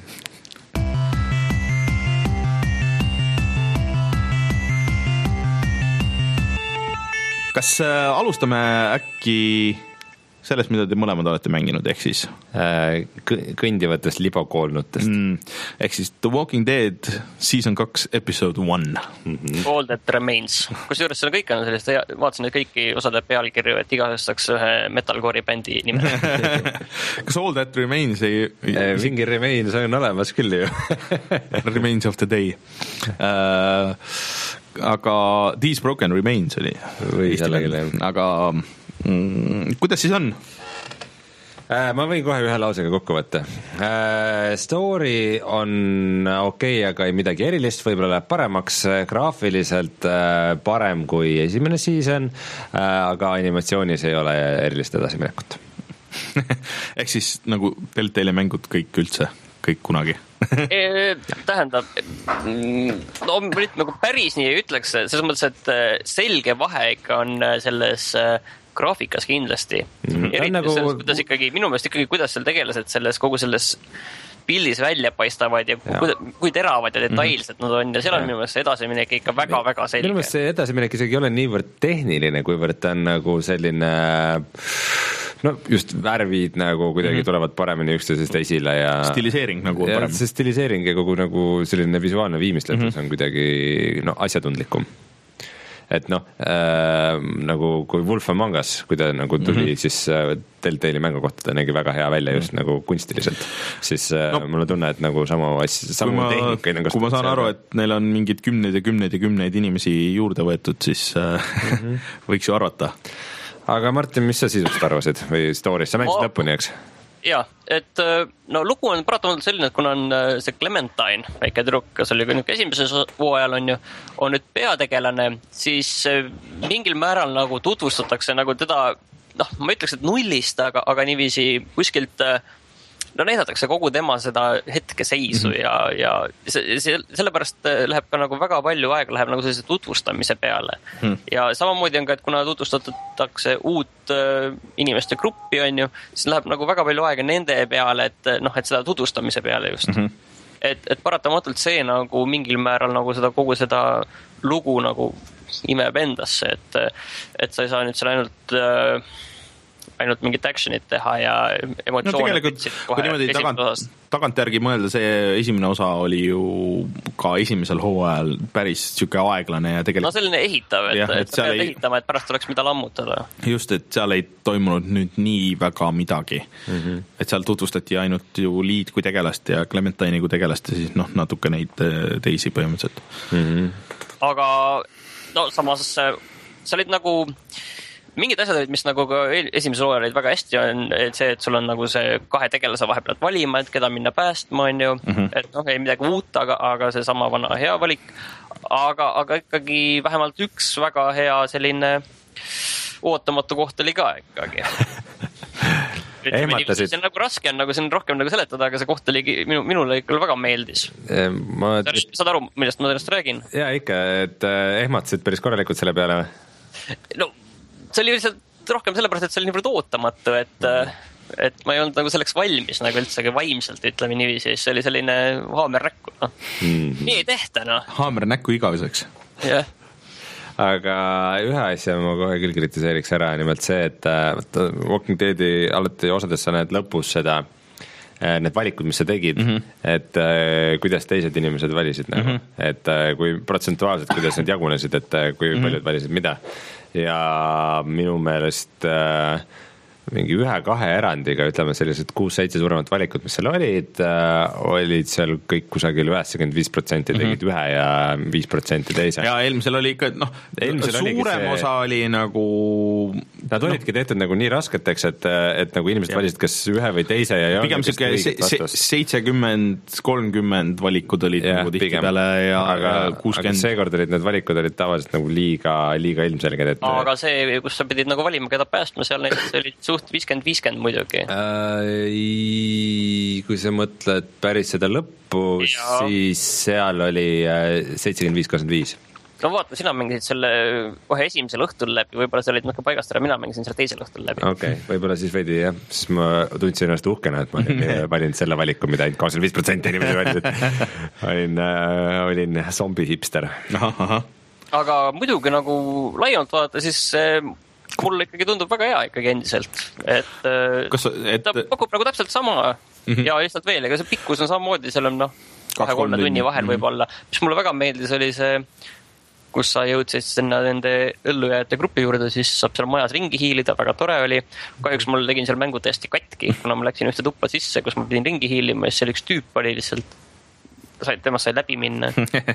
Kas äh, alustame äkki sellest, mida te mõlemad olete mänginud, ehk siis äh, kõndivatest libakoolnutest mm, ehk siis The Walking Dead season kaks episode one mm-hmm. All That Remains, kusjuures seal kõik on sellist, vaatasin neid kõiki osade pealkirju, et igaühes saaks ühe metalcore'i bändi nime. Kas All That Remains ei äh, mingi Remains on olemas küll ju. Remains of the Day uh, aga These Broken Remains oli või sellele, aga mm, kuidas siis on? Äh, ma võin kohe ühe lausega kokku võtta. Äh, story on okei, okay, aga ei midagi erilist, võib-olla läheb paremaks, graafiliselt äh, parem kui esimene season, äh, aga animatsioonis ei ole erilist edasiminekut. Ehk siis nagu Telltale'i mängud kõik üldse, kõik kunagi. Tähendab, no nüüd nagu päris nii ei ütleks, selles mõttes, et selge vahe ikka on selles graafikas kindlasti. Mm-hmm. Eriti nagu... selles, kuidas ikkagi, minu meelest ikkagi, kuidas seal tegelased selles, kogu selles pildis välja paistavad ja, ja. Kui, kui teravad ja detailsed mm-hmm. nad on ja seal on ja. Minu meelest see edasiminek ikka väga-väga selge. Minu meelest see edasiminek isegi ei ole niivõrd tehniline, kuivõrd ta on nagu selline no just värvid nagu kuidagi mm-hmm. tulevad paremini üksteisest esile ja stiliseering nagu ja parem. See stiliseering ja kogu nagu selline visuaalne viimistletus mm-hmm. on kuidagi no, asjatundlikum. Et noh, äh, nagu kui Wolf Among Us, kui ta nagu tuli, mm-hmm. siis äh, Telltale'i mängu kohta ta nägi väga hea välja just mm-hmm. nagu kunstiliselt. Siis äh, no, mulle tunne, et nagu sama asja, sama tehnika. Nagu kui ma saan aru, et neil on mingid kümneid ja kümneid ja kümneid inimesi juurde võetud, siis äh, mm-hmm. võiks ju arvata. Aga Martin, mis sa sisust arvasid või story'st? Sa mängisid lõpuni, eks? Jaa, et no lugu on paratamatult selline, et kuna on see Clementine, väike tüdruk, kes oli nüüd esimeses hooajal on ju, on nüüd peategelane, siis mingil määral nagu tutvustatakse nagu teda, noh, ma ütleks, et nullist, aga, aga niiviisi kuskilt no näidatakse kogu tema seda hetkeseisu mm-hmm. ja, ja see, see, sellepärast läheb ka nagu väga palju aega läheb nagu sellise tutvustamise peale mm. ja samamoodi on ka, et kuna tutvustatakse uut äh, inimeste gruppi on ju, siis läheb nagu väga palju aega nende peale, et noh, et seda tutvustamise peale just mm-hmm. et, et paratamatult see nagu mingil määral nagu seda kogu seda lugu nagu imeb endasse, et, et sa ei saa nüüd seal ainult äh, ainult mingit actionit teha ja emotsioone no tegelikult, kui niimoodi tagant, tagantjärgi mõelda, see esimene osa oli ju ka esimesel hooajal päris siuke aeglane ja tegelikult no selline ehitav, et, ja, et, et sa pead ei... ehitama, et pärast oleks mida lammutada. Just, et seal ei toimunud nüüd nii väga midagi mm-hmm. et seal tutvustati ainult ju Liid kui tegelast ja Clementine'i kui tegelast ja siis noh, natuke neid teisi põhimõtteliselt mm-hmm. aga no samas sa olid nagu mingid asjad olid, mis nagu esimesel hooajal olid väga hästi, on et see, et sul on nagu see kahe tegelase vahepealt valima, et keda minna päästma, on ju, mm-hmm. et noh, ei midagi uut, aga, aga see sama vana hea valik, aga, aga ikkagi vähemalt üks väga hea selline ootamatu koht oli ka ikkagi. Ehmatasid. See on nagu raske, on nagu see on rohkem nagu seletada, aga see koht oli minu, minule ikka väga meeldis. Ma... Saad aru, millest ma tõenäoliselt räägin? Jaa, ikka, et ehmatasid päris korralikult selle peale. No see oli lihtsalt rohkem sellepärast, et see oli niivõrd ootamatu, et, et ma ei olnud nagu selleks valmis nagu üldsegi vaimselt, ütleme niiviisi, see oli selline haamer näkku, noh. Mm-hmm. Nii ei tehta, noh. Haamer näkku igaveseks. Jah. Yeah. Aga ühe asja ma kohe küll kritiseeriks ära, nimelt see, et võtta, Walking Deadi alati osades sa näed lõpus seda need valikud, mis sa tegid, mm-hmm. et äh, kuidas teised inimesed valisid nagu. Mm-hmm. Et äh, kui protsentuaalselt, kuidas need jagunesid, et äh, kui mm-hmm. paljud valisid mida. Ja minu meelest äh, mingi ühe-kahe erandiga, ütleme sellised kuus-seitse suuremat valikut, mis seal olid, äh, olid seal kõik kusagil üheksakümmend viis protsenti tegid mm-hmm. ühe ja viis protsenti teise. Ja eelmisel oli ikka, noh, suurem see... osa oli nagu Nad olidki tehtud nagu nii rasketeks, et, et nagu inimesed ja. valisid kas ühe või teise ja pigem siuke seitsekümmend kolmkümmend valikud olid ja, nagu tihtipeale ja kuuskümmend. Seekord olid need valikud olid tavaliselt nagu liiga, liiga ilmselged. Et... aga see, kus sa pidid nagu valima, keda päästma, seal näiteks olid suht viiskümmend viiskümmend muidugi. Äh, kui sa mõtled päris seda lõppu, ja. siis seal oli seitsekümmend viis kakskümmend viis. No vaata, sina mängisid selle kohe esimesel õhtul läbi, võib-olla sa olid natuke paigast ära, mina mängisin selle teisel õhtul läbi. Okei, okay, võib-olla siis veidi jah, siis ma tundsin ennast uhkena, et ma olin, valin selle valiku, mida ainult kakskümmend viis protsenti inimesi valisid. olin, äh, olin zombi hipster. Aga muidugi nagu laiemalt vaadata, siis äh, mulle ikkagi tundub väga hea ikkagi endiselt. Et, äh, Kas, et... ta pakub nagu täpselt sama mm-hmm. ja lihtsalt veel, ega see pikkus on samamoodi, seal on noh, kahe-kolme tunni vahel mm-hmm. võib olla. Mis mulle väga meeldis oli see kus sa jõudsid sinna nende õllujääjate grupi juurde, siis saab seal majas ringi hiilida, väga tore oli. Kahjuks mul tegin seal mängu täiesti katki, kuna ma läksin ühte tuppa sisse, kus ma pidin ringi hiilima ja siis seal üks tüüp oli lihtsalt, temast sai läbi minna.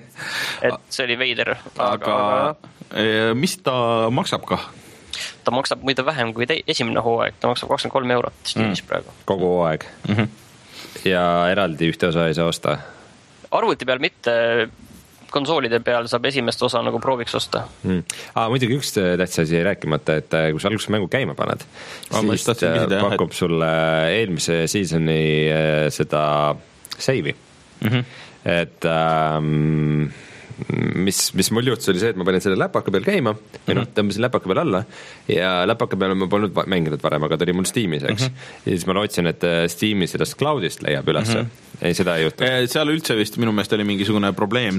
Et see oli veider. Aga, aga... mis ta maksab ka? Ta maksab muide vähem kui te- esimene hooaeg, ta maksab kakskümmend kolm eurot Steamis mm. praegu. Kogu hooaeg. Mm-hmm. Ja eraldi ühte osa ei saa osta? Arvuti peal mitte... konsoolide peal saab esimest osa nagu prooviks osta. Mm. Ah, muidugi üks tähtsa asi ei rääkimata, et kui sa alguses mängu käima paned, ah, siis küsida, pakub et... sulle eelmise seasoni seda seivi. Mm-hmm. Et ähm, mis, mis mul juhtus oli see, et ma panin selle läpaka peal käima mm-hmm. ja noh, tõmbasin läpaka peal alla ja läpaka peal ma polnud mänginud varem, aga ta oli mul Steamis, eks. Mm-hmm. Ja siis ma lootsin, et Steamis sellest cloudist leiab üles. Mm-hmm. Ei, seda ei juhtu. Seal üldse vist minu meelest oli mingisugune probleem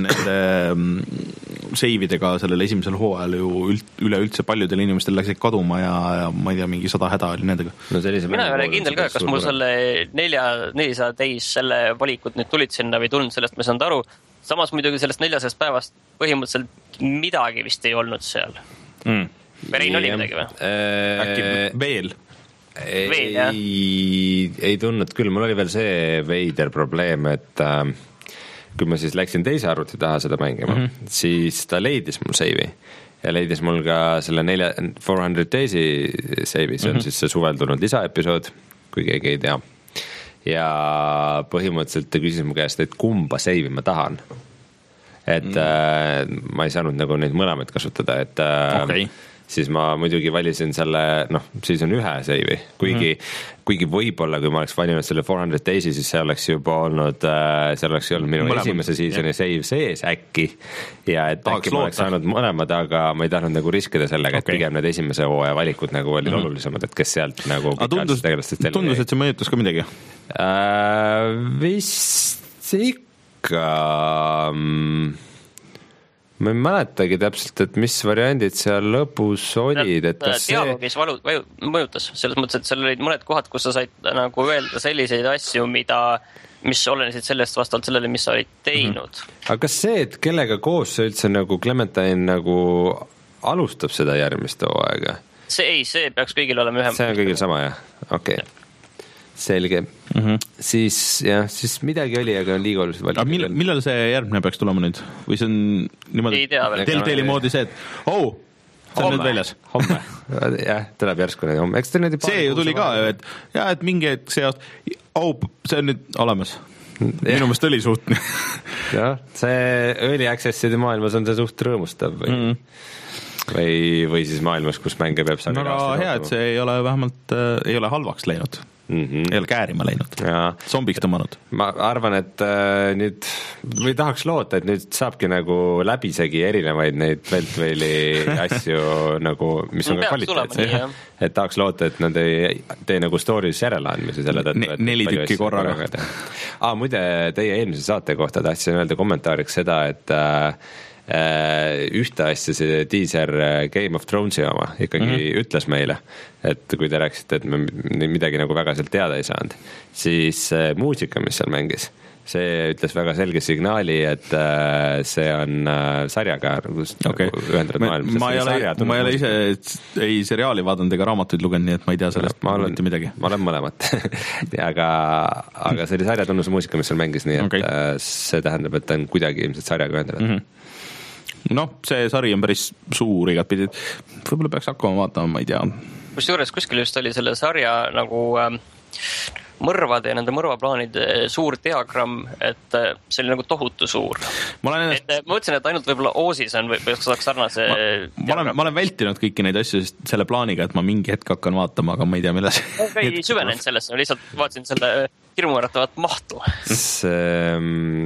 nende seividega sellel esimesel hooajal ju üld, üleüldse paljudel inimestel läksid kaduma ja, ja ma ei tea, mingi sada häda oli nendega. No mina ei ole kindel ka, kas mul selle nelja, nelisada täis selle valikud nüüd tulid sinna või tulnud, sellest ma ei saanud aru. Samas muidugi sellest neljasest päevast põhimõtteliselt midagi vist ei olnud seal. Mm. Rein oli midagi või? Äh, Äkki veel? Ei, ei, ei tundnud küll, mul oli veel see veider probleem, et äh, kui ma siis läksin teise arvuti taha seda mängima, mm-hmm. siis ta leidis mul seivi ja leidis mul ka selle nelja, four hundred Days'i seivi, see on mm-hmm. siis see suvel tulnud lisaepisood, kui keegi ei tea. Ja põhimõtteliselt ta küsis mu käest, et kumba seivi ma tahan. Et mm. äh, ma ei saanud nagu neid mõlemat kasutada, et äh, okay. siis ma muidugi valisin selle, noh, siis on ühe seivi, kuigi, mm. kuigi võib-olla, kui ma oleks valinud selle four hundred Days'i, siis see oleks juba olnud, äh, see oleks olnud minu mõlemad. Esimese seasoni yeah. save sees äkki ja et Tahaks äkki loota. Ma oleks saanud mõlemad, aga ma ei tahtnud nagu riskida sellega, okay. et pigem need esimese hooaja valikud nagu olid mm. olulisemad, et kes sealt nagu tundus, tundus, et see mõjutas ka midagi? Äh, vist ikka ma ei mäletagi täpselt, et mis variandid seal lõpus olid, et kas see... Dialogis valu, vaju, mõjutas, selles mõttes, et seal olid mõned kohad, kus sa said nagu öelda selliseid asju, mida, mis olenesid sellest vastavalt sellele, mis sa olid teinud. Mm-hmm. Aga kas see, et kellega koos see üldse nagu Clementine nagu alustab seda järgmist hooaega? See ei, see peaks kõigil olema ühe... See on kõigil sama, jah? Okei. Okay. Selge. Mm-hmm. Siis, jah, siis midagi oli, aga on liiga oluliselt valida. Aga millal, millal see järgmine peaks tulema nüüd? Või see on niimoodi Telltale'i moodi see, et oh, see on nüüd väljas. Homme. jah, tuleb järsku nüüd homme. Eks te nüüd see ju tuli ka, et, jah, et mingi hetk see aast... Oh, see on nüüd olemas. Minu meelest oli suht. jah, see early access'ide maailmas on see suht rõõmustav või... Mm-hmm. Või, või siis maailmas, kus mänge peab no, aga hea, et see ei ole vähemalt äh, ei ole halvaks läinud mm-hmm. ei ole käärima läinud zombiks tõmmanud. Ma arvan, et äh, nüüd või tahaks loota, et nüüd saabki nagu läbisegi erinevaid neid Weltwayli asju nagu, mis on ka kvaliteetsed. Et tahaks loota, et nad ei tee nagu stories järeleandmisi selle tõttu, et neli tükki korraga. ah, muide, teie eelmise saate kohta tahtsin öelda kommentaariks seda, et äh, ühte asja see teaser Game of Thronesi oma ikkagi mm-hmm. ütles meile, et kui te rääksite, et me midagi nagu väga sealt teada ei saanud, siis muusika, mis seal mängis, see ütles väga selge signaali, et see on sarjaga okay. nagu ühendatud maailm. Ma ei ole, ma ei ole ise ei seriaali vaadanud ega raamatuid lugenud, nii et ma ei tea sellest ma olen, midagi. Ma olen mõlemat. aga, aga see oli sarjatunnuse muusika, mis seal mängis, nii et okay. see tähendab, et ta on kuidagi ilmselt sarjaga ühendatud. Mm-hmm. noh, see sari on päris suur igatpidi, võib-olla peaks hakkama vaatama, ma ei tea. Kus juures kuskil just oli selle sarja nagu äh, mõrvade ja nende mõrvaplaanide suur diagramm, et see oli nagu tohutu suur. Ma olen ennast... et, ma mõtlesin, et ainult võib-olla Oosis on või saaks sarnase ma, ma, olen, ma olen vältinud kõiki neid asju selle plaaniga, et ma mingi hetk hakkan vaatama, aga ma ei tea, milles. Ma ei süvenenud sellesse, ma lihtsalt vaatasin selle hirmuäratavat mahtu. See,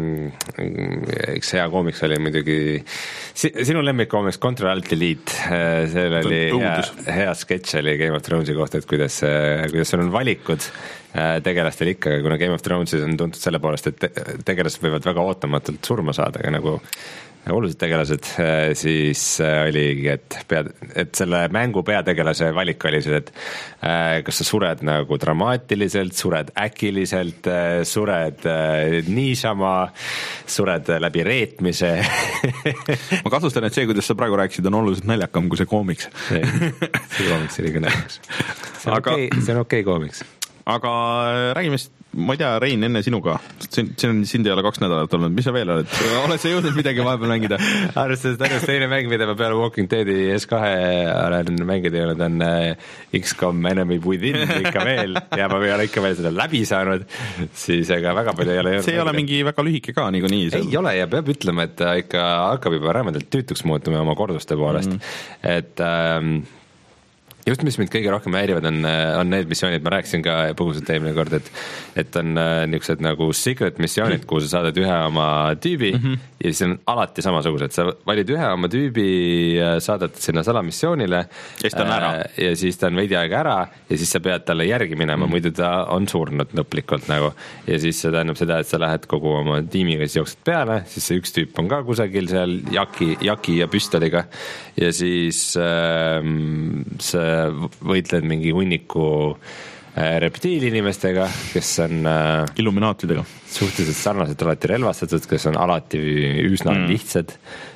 üks hea koomiks oli muidugi sinu lemmikkoomiks Control Alt Delete, seal oli hea, hea sketš oli Game of Thronesi kohta, et kuidas, kuidas sul on valikud tegelastel ikka, kuna Game of Thronesis on tuntud selle poolest, et tegelased võivad väga ootamatult surma saada, aga nagu olulised tegelased, siis oligi, et, pead, et selle mängu peategelase valik oli see, et kas sa sured nagu dramaatiliselt, sured äkiliselt, sured niisama, sured läbi reetmise. Ma kahtlustan, et see, kuidas sa praegu rääkisid, on oluliselt naljakam kui see koomiks. See koomiks oli ka naljakas. See on aga... okei okay, okay koomiks. Aga räägime, ma ei tea, Rein, enne sinuga, siin, siin, siin ei ole kaks nädalat olnud, mis sa veel oled? Oled sa jõudnud midagi vahepeal mängida? Arvestades ainult teine mäng, mida ma peale Walking Deadi S kahe olen mängida jõudnud, on X COM Enemy Within ikka veel ja ma ei ole ikka veel seda läbi saanud, siis ega väga palju ei ole jõudnud. See ei ole mingi väga lühike ka nii kui nii. Ei ole ja peab ütlema, et ta ikka hakkab juba rämedalt tüütuks muutuma oma korduste poolest, mm-hmm. et ähm, just, mis mind kõige rohkem häirivad, on, on need missioonid, ma rääkisin ka põgusalt eelmine kord, et, et on niisugused nagu secret missioonid, kuhu sa saadad ühe oma tüübi mm-hmm. ja siis on alati samasugused, sa valid ühe oma tüübi, saadad sinna salamissioonile ja siis ta on ära ja siis ta on veidi aega ära ja siis sa pead talle järgi minema mm-hmm. muidu ta on surnud lõplikult nagu ja siis see tähendab seda, et sa lähed kogu oma tiimiga, siis jooksed peale, siis see üks tüüp on ka kusagil seal jaki, jaki ja püstoliga ja siis ähm, see võitled mingi hunniku reptiilinimestega, kes on illuminaatidega suhteliselt sarnaselt alati relvastatud, kes on alati üsna mm. lihtsad,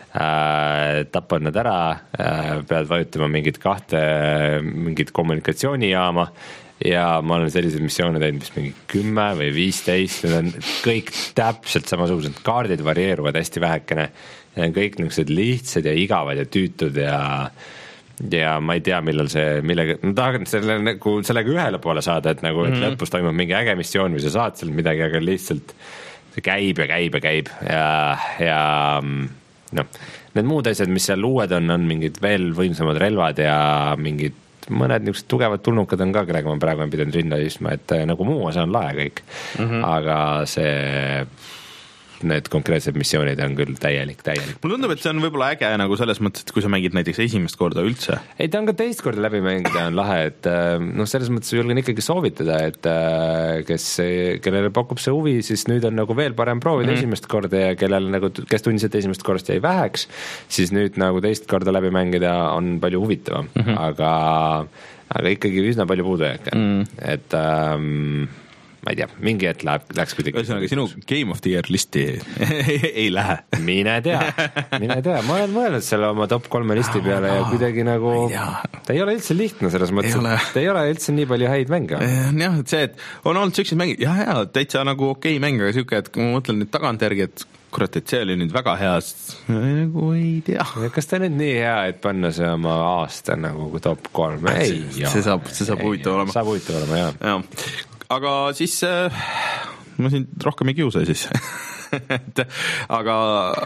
tapad nad ära, pead vajutama mingit kahte mingit kommunikatsioonijaama ja ma olen sellised missioone teinud, mis mingi kümme või viisteist, need on kõik täpselt samasugused, kaardid varieeruvad hästi vähekene, kõik niisugused lihtsad ja igavad ja tüütud ja ja ma ei tea, millal see, millega, ma tahan selle, nagu, sellega ühele poole saada, et nagu, et mm-hmm. lõpus toimub mingi äge missioon või sa saad seal midagi, aga lihtsalt see käib ja käib ja käib ja, ja noh, need muud asjad, mis seal uued on, on mingid veel võimsamad relvad ja mingid mõned niisugused tugevad tulnukad on ka, kellega ma praegu olen pidanud rinda istma, et nagu muu osa on lae kõik mm-hmm. aga see need konkreetsed missioonid on küll täielik, täielik. Mulle tundub, et see on võib-olla äge nagu selles mõttes, et kui sa mängid näiteks esimest korda üldse. Ei, ta on ka teist korda läbi mängida on lahe, et noh, selles mõttes julgen ikkagi soovitada, et kes, kellele pakub see huvi, siis nüüd on nagu veel parem proovida mm-hmm. esimest korda ja kellele nagu, kes tundis, et esimest korrast jäi väheks, siis nüüd nagu teist korda läbi mängida on palju huvitavam, mm-hmm. aga, aga ikkagi üsna palju puudujääke, mm-hmm. et ähm, ma ei tea, mingi hetk läheb, läks kuidagi. Ühesõnaga, sinu Game of the Year listi ei lähe. Mine tea, mine tea. Ma olen mõelnud selle oma top kolme listi peale ja kuidagi nagu, ta ei ole üldse lihtne selles mõttes, et ta ei ole üldse nii palju häid mänge. Jah, et see, et on olnud sellised mängid, jah, jah, täitsa nagu okei mäng, aga siuke, et kui ma mõtlen nüüd tagantjärgi, et kurat, et see oli nüüd väga hea, nagu ei tea. Kas ta nüüd nii hea, et panna see oma aasta nagu top kolm? Ei, see, see saab, see saab huvitav olema. Saab huvitav olema, jah. jah. Aga siis äh, ma siin rohkem ei kiusa siis et, aga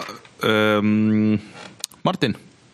ähm, Martin?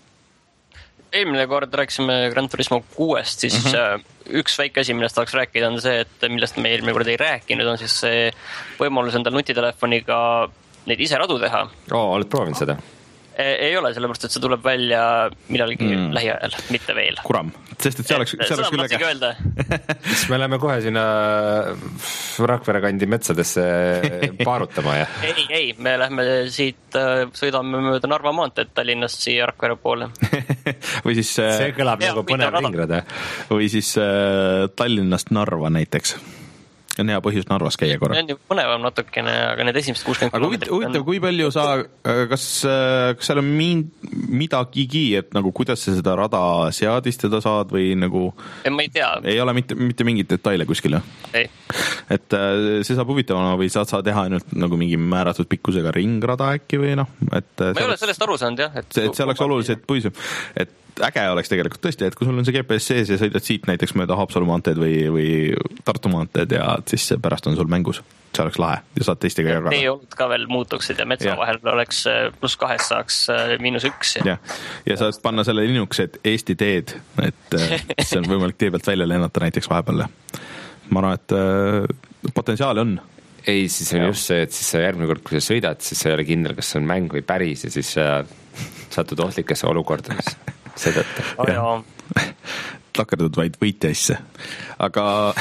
Eelmine kord rääkisime Gran Turismo kuuest, siis mm-hmm. üks väike asi, millest tahaks rääkida, on see, et millest me eelmine kord ei rääkinud, on siis see võimalus endal nutitelefoniga neid ise radu teha. Oo, oled proovinud seda? Ei ole, sellepärast, et see tuleb välja millalgi mm. lähiajal, mitte veel. Kuram, sest et see oleks, see oleks küll äge. Siis me läheme kohe sinna Rakvere kandi metsadesse paarutama, jah? Ei, ei, me lähme siit, sõidame mööda Narva maanteed Tallinnast siia Rakvere poole. Või siis see kõlab ja, nagu põnev ringrada. Või siis äh, Tallinnast Narva näiteks. on hea põhjus Narvas käia korra. On ju põnevam natukene, aga need esimesed kuuskümmend aga huvitav, huvitav, kui palju sa, kas, kas seal on min, midagigi, et nagu kuidas sa seda rada seadistada saad või nagu ei, ma ei tea. Ei ole mitte, mitte mingit detaile kuskil, jah? Ei. Et see saab huvitavana või saad sa teha ainult nagu mingi määratud pikkusega ringrada äkki või noh, et ma ei ole sellest aru saanud, jah. Et, et see oleks oluliselt põhisem, et äge oleks tegelikult tõesti, et kui sul on see G P S sees ja sõidad siit näiteks mööda Haapsalu maanteed või, või Tartu maanteed ja siis pärast on sul mängus, see oleks lahe ja saad teistega jagada. Teie olud ka veel muutuksid ja metsa ja. Vahel oleks pluss kahest saaks miinus üks. Ja, ja saad panna selle linuks, et Eesti teed, et see on võimalik tee pealt välja lennata näiteks vahepeal. Ma arvan, et potentsiaali on. Ei, siis on ja. Just see, et siis järgmine kord, kui sa sõidad, siis sa ei ole kindel, kas see on mäng või päris ja siis sa satud ohtlikesse olukordades. Sedeta. Oh, ja. Takerdud vaid võitjaisse. Aga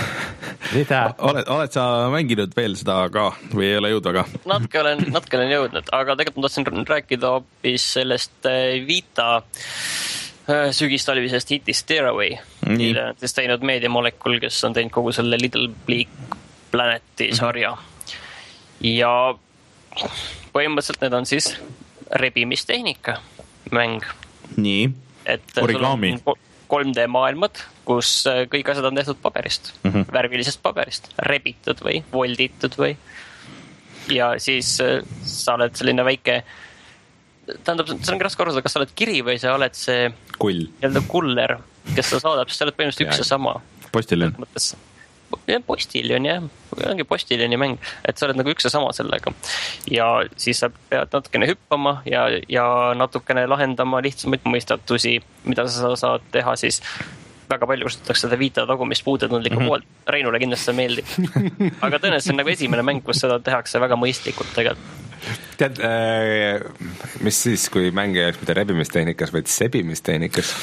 oled, oled sa mänginud veel seda ka või ei ole jõudnud väga? Natuke olen, natuke olen jõudnud, aga tegelikult ma tahtsin rääkida hoopis sellest Vita sügistalvisest hitist Stairway. Mille on siis teinud Media Molecule, kes on teinud kogu selle Little Big Planeti sarja. Ja põhimõtteliselt need on siis rebimistehnika mäng. Nii. Et origami. kolm D maailmad, kus kõik asjad on tehtud paberist, mm-hmm. värvilisest paberist, rebitud või volditud või. Ja siis sa oled selline väike, tähendab, see on raske arvata, kas sa oled kiri või sa oled see kull, kuller, kes sa saadab, sest sa oled põhimõtteliselt üks ja sama. Postiljon. Postiljon, jah. Ongi postiljoni mäng, et sa oled nagu üks ja sama sellega. Ja siis sa pead natukene hüppama ja, ja natukene lahendama lihtsamaid mõistatusi, mida sa saad teha siis. Väga palju kustutatakse seda Vita tagumist puutetundlikku mm-hmm. poolt. Reinule kindlasti see meeldib. Aga tõenäoliselt see on nagu esimene mäng, kus seda tehakse väga mõistlikult tegelikult. Tead, äh, mis siis, kui mäng ei oleks mitte rebimistehnikas, vaid sebimistehnikas?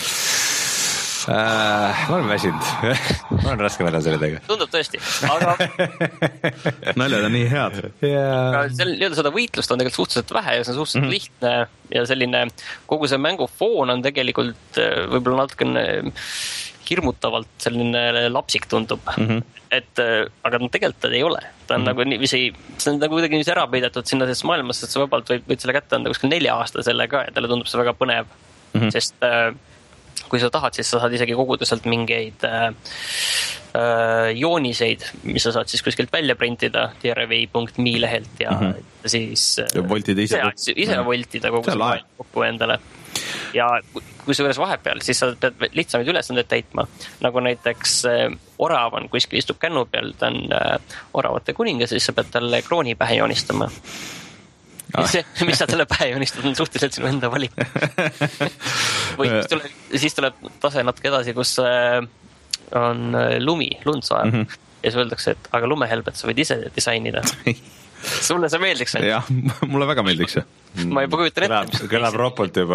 Äh, ma olen väsinud. Ma olen raske näha selle tega. Tundub tõesti, aga naljad on nii head yeah. Seal, seda võitlust on tegelikult suhteliselt vähe ja see on suhteliselt mm-hmm. lihtne ja selline kogu see mängu foon on tegelikult võib-olla natukene hirmutavalt selline lapsik tundub mm-hmm. et, aga no tegelikult ta ei ole ta on mm-hmm. nagu nii, see, see on nagu kuidagi nii ära peidetud sinna selles maailmas, et sa vabalt võid, võid selle kätte anda kuskil nelja aasta selle ka ja talle tundub see väga põnev mm-hmm. sest äh, kui sa tahad, siis sa saad isegi koguda sealt mingeid äh, äh, jooniseid, mis sa saad siis kuskilt välja printida D R V punkt M E lehelt ja mm-hmm. siis ja voltida ise, ise, ise voltida kogu see kokku endale. Ja kui sa võres vahepeal, siis sa pead lihtsamaid ülesandeid täitma, nagu näiteks äh, orav on kuskil istub kännu peal, ta on äh, oravate kuningas, siis sa pead talle krooni pähe joonistama. Ah. See, mis sa talle pähe joonistad, on suhteliselt sinu enda valik. Või siis tuleb, siis tuleb tase natuke edasi, kus on lumi, lund saab mm-hmm. ja siis öeldakse, et aga lumehelbet sa võid ise disainida. Sulle see meeldiks? Jah, mulle väga meeldiks see. Ma juba kujutan ette. Kõlab ropult juba.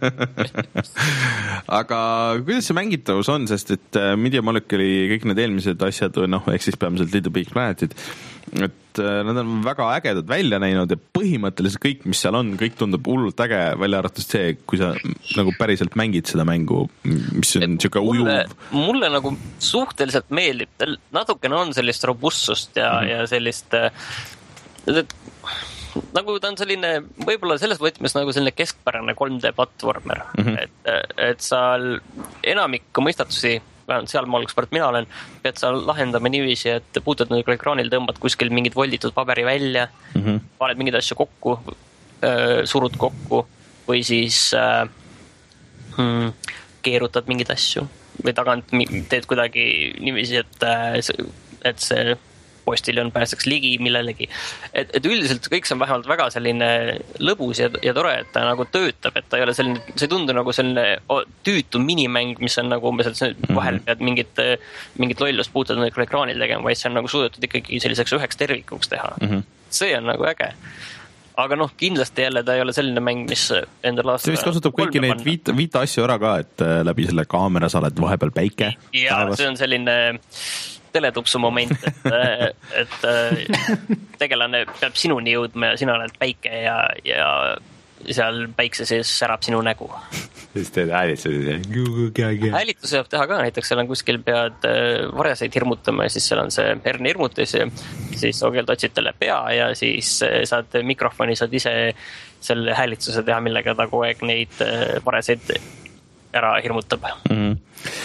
Aga kuidas see mängitavus on, sest et Media Molecule'i kõik need eelmised asjad, noh, ehk siis peamiselt Little Big Planetid, et nad on väga ägedad välja näinud ja põhimõtteliselt kõik, mis seal on, kõik tundub hullult äge, välja arvatud see, kui sa nagu päriselt mängid seda mängu, mis on niisugune ujuv. Mulle nagu suhteliselt meeldib, natukene on sellist robustsust ja, mm-hmm. ja sellist et, nagu ta on selline, võib-olla selles võtmes nagu selline keskpärane kolm D platvormer, mm-hmm. et, et sa enamikku mõistatusi, vähemalt seal maal, kus part mina olen, pead sa lahendama niiviisi, et puutad nüüd ekraanil, tõmbad kuskil mingid volditud paberi välja, mm-hmm. paned mingeid asju kokku, surud kokku või siis äh, hmm, keerutad mingeid asju või tagant teed kuidagi niiviisi, et, et see postiljon pääseks ligi millelegi. Et, et üldiselt kõik see on vähemalt väga selline lõbus ja, ja tore, et ta nagu töötab, et ta ei ole selline, see ei tundu nagu selline tüütu minimäng, mis on nagu umbes, et vahel pead mingit, mingit lollust puutud ekraanil tegema, vaid see on nagu suudetud ikkagi selliseks üheks tervikuks teha. Mm-hmm. See on nagu äge. Aga noh, kindlasti jälle ta ei ole selline mäng, mis endal aasta... See vist kasutab kõiki neid viita, viita asju ära ka, et läbi selle kaamera sa oled vahepeal päike. Ja taevas. See on selline teletupsu moment, et, et tegelane peab sinuni jõudma ja sina oled päike ja, ja seal päikse sees särab sinu nägu. siis teed häälituse. Häälituse saab teha ka, näiteks seal on kuskil pead vareseid hirmutama ja siis seal on see herne hirmutis ja siis ogeeld otsid talle pea ja siis saad mikrofoni, saad ise selle häälituse teha, millega ta kogu aeg neid vareseid ära hirmutab. Mm-hmm.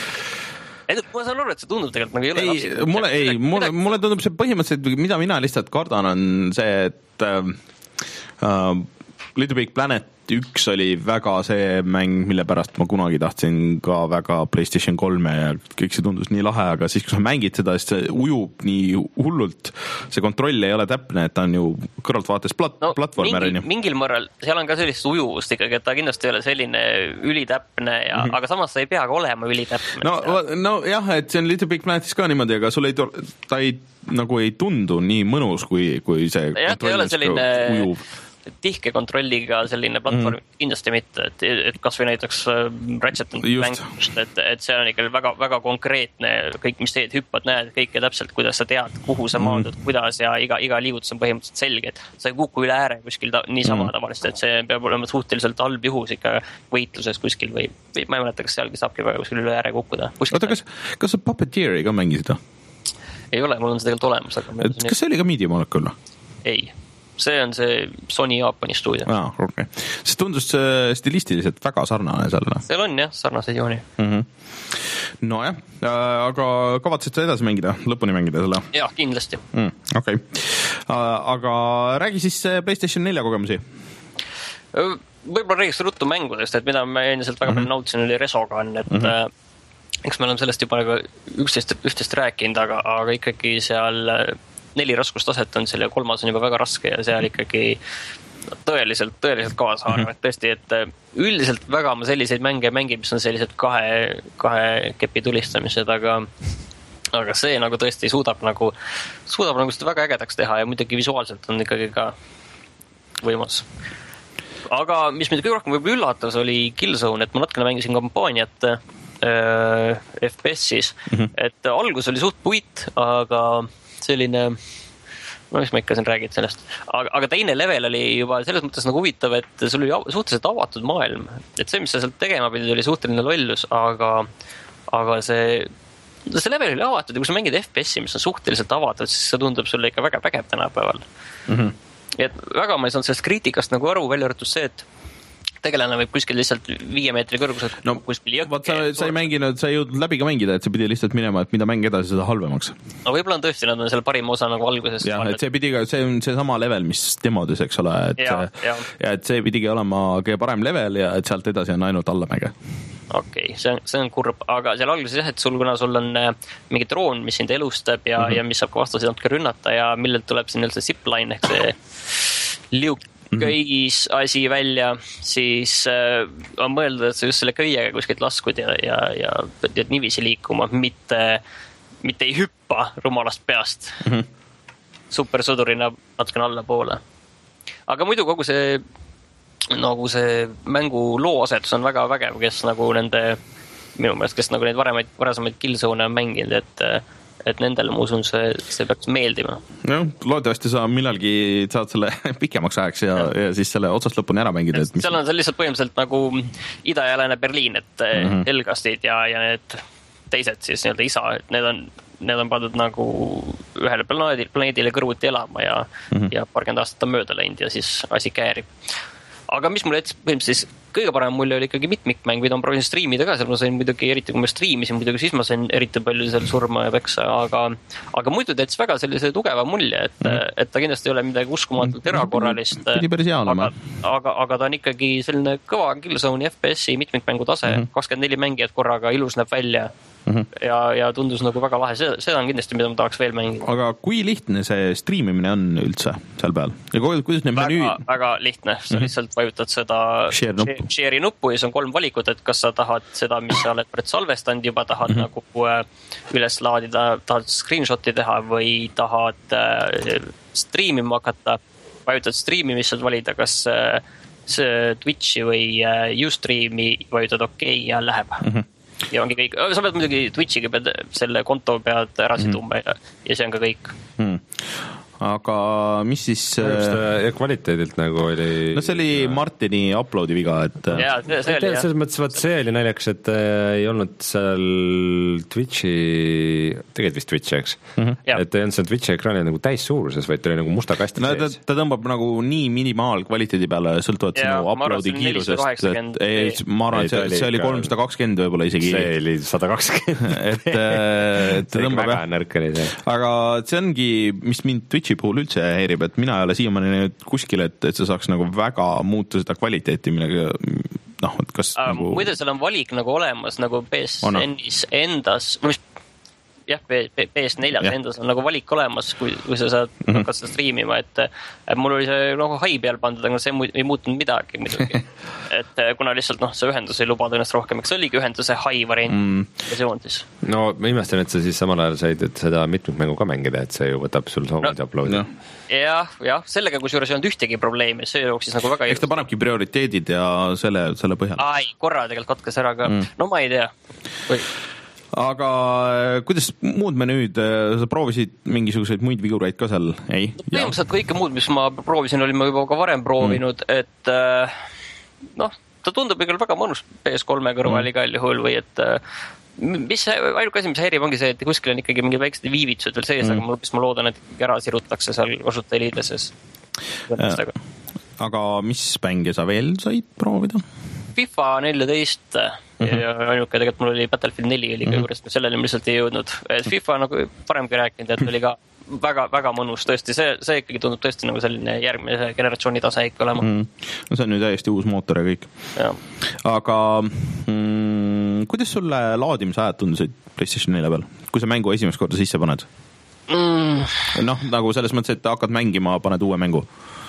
Et ma saan aru, et see tundub tegelikult nagu ei ole lapsi. Ei, mulle, ei, mulle, mulle tundub see põhimõtteliselt, mida mina lihtsalt kardan, on see, et uh, Little Big Planet üks oli väga see mäng, mille pärast ma kunagi tahtsin ka väga PlayStation kolme ja kõik see tundus nii lahe, aga siis, kui sa mängid seda, siis see ujub nii hullult, see kontroll ei ole täpne, et ta on ju kõrvaltvaates plat- no, platvormer. Mingi, mingil mõral, seal on ka sellist ujuvust ikkagi, et ta kindlasti ei ole selline ülitäpne, ja, mm-hmm. aga samas ta ei pea ka olema ülitäpne. No, no jah, et see on Little Big Planetis ka niimoodi, aga sul ei, ta ei, nagu ei tundu nii mõnus, kui, kui see ja, kontroll ujuv. Tihke kontrolliga selline platvorm mm. kindlasti mitte, et, et kas või näiteks Ratchet and Clank, et, et see on ikka väga, väga konkreetne, kõik mis teed, hüppad, näed kõike täpselt, kuidas sa tead, kuhu sa maandud, mm. kuidas ja iga, iga liigutus on põhimõtteliselt selge, et sa ei kuku üle ääre kuskil ta, niisama mm. tavaliselt, et see peab olema suhteliselt halb juhus ikka võitluses kuskil või, või ma ei mäleta, kas sealgi saabki väga kuskil üle ääre kukkuda. Oota, kas, kas sa Puppeteeri ka mängisid? Ei ole, mul on see tegelikult olemas. Aga et, kas see oli ka Media Molecule? Ei. See on see Sony Jaapani stuudio. Ah, okay. See tundus stilistiliselt väga sarnane sellele. Seal on jah, sarnase jooni. Mm-hmm. No jah, aga kavatsid sa edasi mängida, lõpuni mängida selle? Jah, kindlasti. Mm, okei. Okay. Aga räägi siis PlayStation nelja kogemusi. Võib-olla räägiks ruttu mängudest, et mida ma endiselt väga palju mm-hmm. nautisin, oli Resogun, et mm-hmm. eks me oleme sellest juba nagu üksteist, üksteist rääkinud, aga, aga ikkagi seal neli raskustaset on seal ja kolmas on juba väga raske ja seal ikkagi tõeliselt, tõeliselt kaasa arvan, et tõesti, et üldiselt väga ma selliseid mänge mängib, mis on sellised kahe, kahe kepi tulistamised, aga aga see nagu tõesti suudab nagu, suudab nagu seda väga ägedaks teha ja muidugi visuaalselt on ikkagi ka võimas. Aga mis mind kõige rohkem võib üllatas oli Killzone, et ma natukene mängisin kampaaniat äh, F P S-is, mm-hmm. et algus oli suht puit, aga selline, no mis ma ikka siin räägid sellest, aga, aga teine level oli juba selles mõttes nagu huvitav, et sul oli suhteliselt avatud maailm, et see, mis sa sealt tegema pidid, oli suhteline lollus, aga, aga see, see level oli avatud ja kui sa mängid F P S-i, mis on suhteliselt avatud, siis see tundub sulle ikka väga vägev tänapäeval. Mm-hmm. Et väga ma ei saanud sellest kriitikast nagu aru, välja arvatud see, et tegelane võib kuskil lihtsalt viie meetri kõrguselt no, kuskil jõkke. Vaat sa, sa ei mänginud, sa ei jõudnud läbi ka mängida, et see pidi lihtsalt minema, et mida mäng edasi, seda halvemaks. No võib-olla on tõesti, nad on selle parima osa nagu algusest. Ja, et see pidi ka, see on see sama level, mis demodes, eks ole, et, ja, ja. ja et see pidigi olema kõige parem level ja et sealt edasi on ainult allamäge. Okei, okay, see on, see on kurb, aga seal alguses jah, et sul, kuna sul on mingi droon, mis sind elustab ja, mm-hmm. ja mis saab ka vastaseid natuke rünnata ja millelt tuleb siin see zipline ehk see liuk köis asi välja, siis äh, on mõeldud, et sa just selle köiega kuskilt laskud ja, ja, ja pead nivisi liikuma, mitte, mitte ei hüppa rumalast peast mm-hmm. supersõdurina natukene alla poole. Aga muidu kogu see nagu see mängu looasetus on väga vägev, kes nagu nende minu meelest, kes nagu neid varemaid, varasemaid Killzone on mänginud, et et nendele ma usun, see, see peaks meeldima. No, loodetavasti sa millalgi saad selle pikemaks ajaks ja, ja. ja siis selle otsast lõpuni ära mängida. Et mis... Seal on see lihtsalt põhimõtteliselt nagu Ida- ja Lääne-Berliin, et mm-hmm. Elgastid ja, ja need teised siis nii-öelda isa, et need on, need on pandud nagu ühele planeedile, planeedile kõrvuti elama ja, mm-hmm. ja paarkümmend aastat on mööda läinud ja siis asi käärib. Aga mis mulle jättis põhimõtteliselt siis kõige parem mulje oli ikkagi mitmikmäng, mida ma proovisin striimida ka, seal ma sain muidugi, eriti kui ma striimisin, muidugi siis ma sain eriti palju seal surma ja peksa, aga, aga muidu ta jättis väga sellise tugeva mulje, et, mm. et ta kindlasti ei ole midagi uskumatult erakorralist, aga, aga, aga ta on ikkagi selline kõva Killzone'i F P S-i mitmikmängu tase, mm-hmm. kakskümmend neli mängijat korraga, ilus näeb välja. Mm-hmm. Ja, ja tundus nagu väga lahe, seda, seda on kindlasti, mida ma tahaks veel mängida. Aga kui lihtne see striimimine on üldse seal peal? Ja kuidas need väga, menüü... väga lihtne, sa mm-hmm. lihtsalt vajutad seda share nuppu. share'i nuppu ja see on kolm valikut, et kas sa tahad seda, mis sa oled salvestanud juba, tahad mm-hmm. nagu äh, üles laadida, tahad screenshot'i teha või tahad äh, striimima hakata, vajutad striimimist valida, kas äh, see Twitchi või äh, Ustreami vajutad okei okay, ja läheb. Mm-hmm. Ja ongi kõik, sa pead muidugi Twitchiga pead selle konto pead ära siduma mm. ja, ja see on ka kõik. Mm. aga mis siis äh, kvaliteedilt nagu oli no see oli Martini uploadi viga, et jaa, see oli jah. Selles mõttes, vaat see oli naljakas, et äh, ei olnud seal Twitchi, tegelikult vist Twitchi, eks mm-hmm. et ei olnud seal Twitchi ekraanil nagu täissuuruses, vaid ta oli nagu musta kasti no, sees. Ta, ta tõmbab nagu nii minimaalkvaliteedi peale sõltuvalt sinu uploadi kiirusest, et ei, ma arvan, et see, see oli kolmsada kakskümmend võib-olla isegi. See oli sada kakskümmend et, et ta tõmbab jah. Aga see ongi, mis mind Twitchi puhul üldse häirib, et mina ei ole siiamaani nüüd kuskil, et, et sa saaks nagu väga muuta seda kvaliteeti, millega noh, et kas uh, nagu muidu seal on valik nagu olemas nagu P S N-is endas, mis jah, P S neljal endas on nagu valik olemas, kui, kui sa saad mm -hmm. hakkad seda streamima, et, et mul oli see nagu hai peal pandud, aga see ei muutunud midagi muidugi. et kuna lihtsalt noh, see ühendus ei lubada ennast rohkem, eks see oligi ühenduse hai variant mm. versioon siis. No ma imestan, et sa siis samal ajal said et seda mitmikmängu ka mängida, et see ju võtab sul soovid no, uploadi. No. jah, jah, sellega kusjuures ei olnud ühtegi probleemi, see jooksis nagu väga eks ta panebki prioriteedid ja selle, selle põhjal. Ai, korra tegelikult katkes ära ka, mm. no ma ei tea või aga kuidas muud menüüd, sa proovisid mingisuguseid muid vigureid ka seal, ei? Põhimõtteliselt kõike muud, mis ma proovisin, olin ma juba ka varem proovinud, mm. et noh, ta tundub ikka väga mõnus P S kolme kõrval mm. igal juhul või et mis ainuke asi, mis häirib, ongi see, et kuskil on ikkagi mingid väiksed viivitused veel sees, mm. aga mis ma loodan, et ära sirutakse seal kasutajaliideses. Aga mis mänge sa veel said proovida? FIFA neliteist mm-hmm. ja ainuke tegelikult mul oli Battlefield neli oli ka mm-hmm. juures, sellele ma lihtsalt ei jõudnud. Et FIFA nagu varemgi rääkinud, et oli ka väga, väga mõnus tõesti, see, see ikkagi tundub tõesti nagu selline järgmise generatsiooni tase ikka olema. Mm. No see on ju täiesti uus mootor ja kõik. Ja. Aga mm, kuidas sulle laadimisajad tundusid PlayStation nelja peal, kui sa mängu esimest korda sisse paned? Mm. Noh, nagu selles mõttes, et hakkad mängima, paned uue mängu.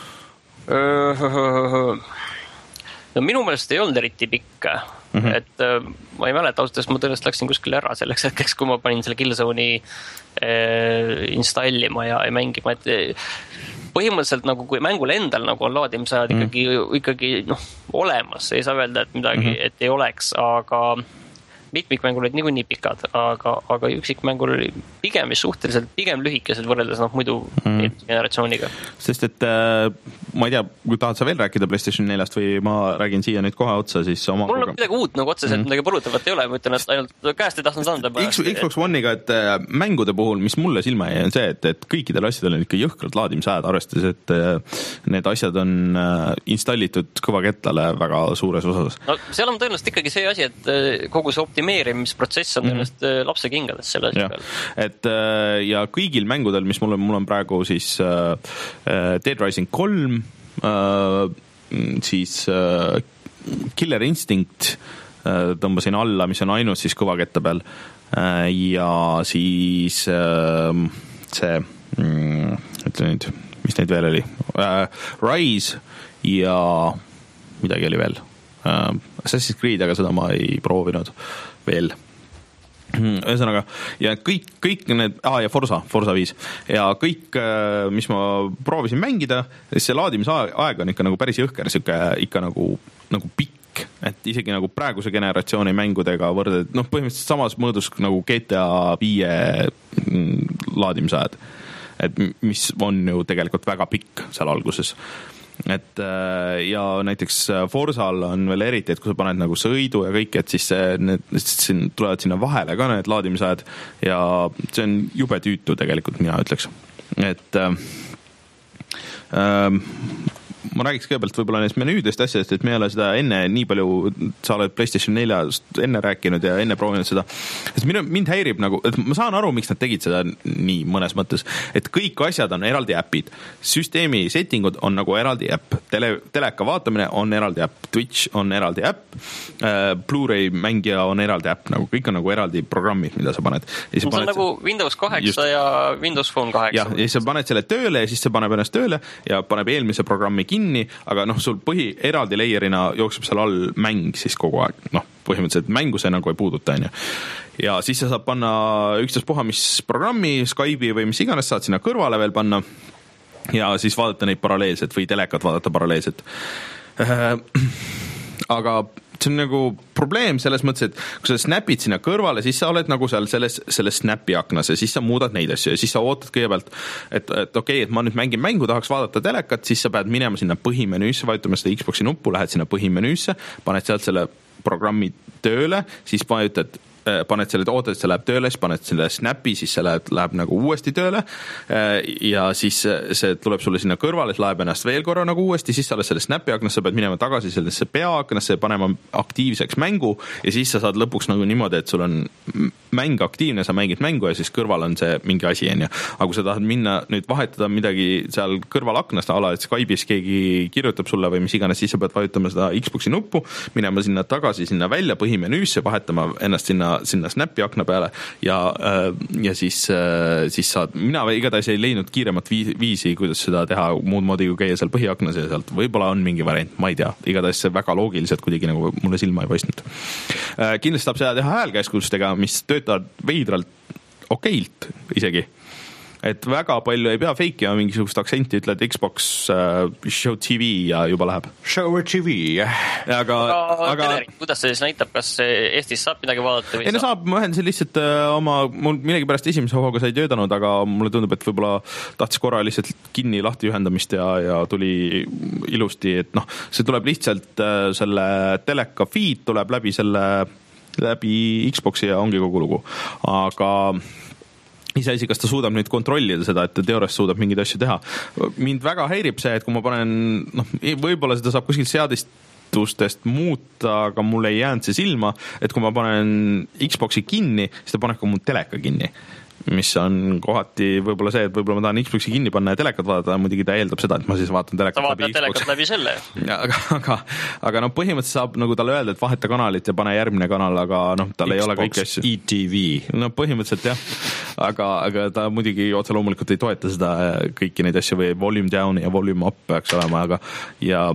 No minu meelest ei olnud eriti pikk, mm-hmm. et äh, ma ei mäleta ausalt, ma tõenäoliselt läksin kuskile ära selleks hetkeks, kui ma panin selle Killzone'i äh, installima ja, ja mängima, et äh, põhimõtteliselt nagu kui mängul endal nagu on laadimisajad mm-hmm. ikkagi, ikkagi noh, olemas, ei saa öelda, et midagi, mm-hmm. et ei oleks, aga mitmikmängul olid niikuinii pikad, aga, aga üksikmängul oli pigem suhteliselt pigem lühikesed võrreldes noh, muidu mm. generatsiooniga. Sest et äh, ma ei tea, kui tahad sa veel rääkida PlayStation neljast või ma räägin siia nüüd kohe otsa, siis oma mul on midagi uut nagu otseselt, mm. midagi põlutavat ei ole, ma ütlen, et ainult käest ei tahtnud anda. Xbox One'iga, et äh, mängude puhul, mis mulle silma jäi, on see, et, et kõikidel asjadel on ikka jõhkralt laadimisajad, arvestades, et äh, need asjad on äh, installitud kõva ketlale väga suures osas. No seal on tõenäoliselt ikkagi see asi, et äh, kogu see optimeerimisprotsess on tõenäoliselt mm-hmm. lapse kingades selle asja peal. Et ja kõigil mängudel, mis mul on, mul on praegu siis uh, Dead Rising kolm, uh, siis uh, Killer Instinct uh, tõmbasin alla, mis on ainult siis kõvaketta peal uh, ja siis uh, see mm, ütle nüüd, mis neid veel oli uh, Rise ja midagi oli veel uh, Assassin's Creed, aga seda ma ei proovinud veel. Ühesõnaga, ja kõik, kõik need, ah, ja Forza, Forza viis, ja kõik, mis ma proovisin mängida, see laadimisaeg on ikka nagu päris jõhker, siuke ikka nagu, nagu pikk, et isegi nagu praeguse generatsiooni mängudega võrded, noh, põhimõtteliselt samas mõõdus nagu G T A viie laadimisajad, et mis on ju tegelikult väga pikk seal alguses. Et ja näiteks Forzal on veel eriti, et kui sa paned nagu sõidu ja kõik, et siis need siin tulevad sinna vahele ka need laadimisajad ja see on jube tüütu tegelikult, mina ütleks. Et äh, ma räägiks kõigepealt võib-olla neist menüüdest asjadest, et me ei ole seda enne nii palju, sa oled PlayStation neljast enne rääkinud ja enne proovinud seda, et minu, mind häirib nagu, et ma saan aru, miks nad tegid seda nii mõnes mõttes, et kõik asjad on eraldi äpid, süsteemi settingud on nagu eraldi äpp, Tele, teleka vaatamine on eraldi äpp, Twitch on eraldi äpp, Blu-ray mängija on eraldi äpp, nagu kõik on nagu eraldi programmid, mida sa paned. See on nagu Windows kaheksa just, ja Windows Phone kaheksa. Ja, ja sa paned selle tööle ja siis see paneb ennast tööle ja paneb eelmise programmi kinni, aga noh, sul põhi eraldi layerina jookseb seal all mäng siis kogu aeg, noh, põhimõtteliselt mängu see nagu ei puuduta, on ju. Ja siis sa saad panna ükstaspuha mis programmi, Skype'i või mis iganes saad sinna kõrvale veel panna ja siis vaadata neid paralleelselt või telekat vaadata paralleelselt. Aga see on nagu probleem selles mõttes, et kui sa snapid sinna kõrvale, siis sa oled nagu seal selles, selles snapi aknas ja siis sa muudad neid asju ja siis sa ootad kõigepealt, et, et okei okay,, et ma nüüd mängin mängu, tahaks vaadata telekat, siis sa pead minema sinna põhimenüüsse, vajutama seda Xboxi nuppu, lähed sinna põhimenüüsse, paned sealt selle programmi tööle, siis vajutad paned selle, ootad, et see läheb tööle, siis paned selle snapi, siis see läheb, läheb nagu uuesti tööle ja siis see tuleb sulle sinna kõrvale, laeb ennast veel korra nagu uuesti, siis sa oled selle snapi aknas, sa pead minema tagasi sellesse peaaknasse, panema aktiivseks mängu ja siis sa saad lõpuks nagu niimoodi, et sul on mäng aktiivne, sa mängid mängu ja siis kõrval on see mingi asi, on ju. Aga kui sa tahad minna nüüd vahetada midagi seal kõrval aknast, ala, et Skype'is keegi kirjutab sulle või mis iganes, siis sa pead vajutama seda Xboxi nuppu, minema sinna tagasi, sinna välja põhimenüüsse, vahetama ennast sinna sinna snapi akna peale ja, ja siis, siis saad, mina igatahes ei leidnud kiiremat viisi, kuidas seda teha muud moodi, kui käia seal põhiaknas ja sealt võib-olla on mingi variant, ma ei tea, igatahes see väga loogiliselt kuidagi nagu mulle silma ei paistnud. Kindlasti saab seda teha häälkäskustega, mis töötavad veidralt okeilt isegi. Et väga palju ei pea fake ja mingisugust aksenti, ütled Xbox uh, Show T V ja juba läheb. Show T V. Aga, aga, aga kuidas see siis näitab, kas Eestis saab midagi vaadata? Või ei, no saab, ma ühendasin lihtsalt uh, oma, mul millegi pärast esimese hooga sai töötanud, aga mulle tundub, et võib-olla tahtis korra lihtsalt kinni lahti ühendamist ja, ja tuli ilusti, et noh, see tuleb lihtsalt uh, selle teleka feed tuleb läbi selle, läbi Xboxi ja ongi kogu lugu. Aga iseasi, kas ta suudab nüüd kontrollida seda, et ta teoorias suudab mingeid asju teha. Mind väga häirib see, et kui ma panen, noh, võib-olla seda saab kuskil seadistustest muuta, aga mul ei jäänud see silma, et kui ma panen Xboxi kinni, siis ta paneb ka mu teleka kinni. Mis on kohati võib-olla see, et võib-olla ma tahan Xboxi kinni panna ja telekat vaadata, muidugi ta eeldab seda, et ma siis vaatan telekat läbi Xboxi. telekat läbi selle. Aga, aga, aga no põhimõtteliselt saab nagu talle öelda, et vaheta kanalit ja pane järgmine kanal, aga noh, tal Xbox ei ole kõiki asju. E T V. No põhimõtteliselt jah, aga, aga ta muidugi otse loomulikult ei toeta seda kõiki neid asju või volume down ja volume up peaks olema, aga ja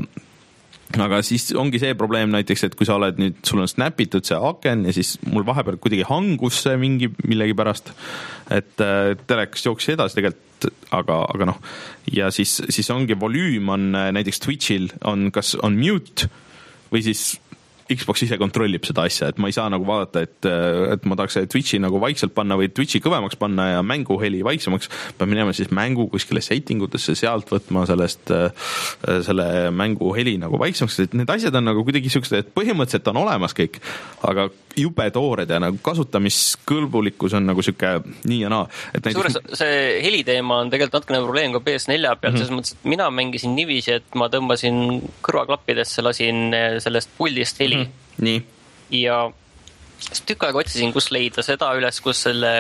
aga siis ongi see probleem näiteks, et kui sa oled nüüd, sul on snapitud see aken ja siis mul vahepeal kuidagi hangus see mingi millegi pärast, et telekas jooksis edasi tegelikult, aga, aga noh, ja siis, siis ongi volüüm on näiteks Twitchil on, kas on mute või siis Xbox ise kontrollib seda asja, et ma ei saa nagu vaadata, et, et ma tahaks Twitchi nagu vaikselt panna või Twitchi kõvemaks panna ja mängu heli vaiksemaks, peab minema siis mängu kuskile settingutesse, sealt võtma sellest, selle mängu heli nagu vaiksemaks, et need asjad on nagu kuidagi siuksed, et põhimõtteliselt on olemas kõik, aga jube toored ja nagu kasutamiskõlbulikkus on nagu siuke nii ja naa. Näiteks... Suures, see heliteema on tegelikult natukene probleem ka P S neli peal, mm-hmm. selles mõttes, et mina mängisin niiviisi, et ma tõmbasin kõrvaklappidesse, lasin sellest puldist heli. Mm-hmm. Nii. Ja tükk aega otsisin, kus leida seda üles, kus selle,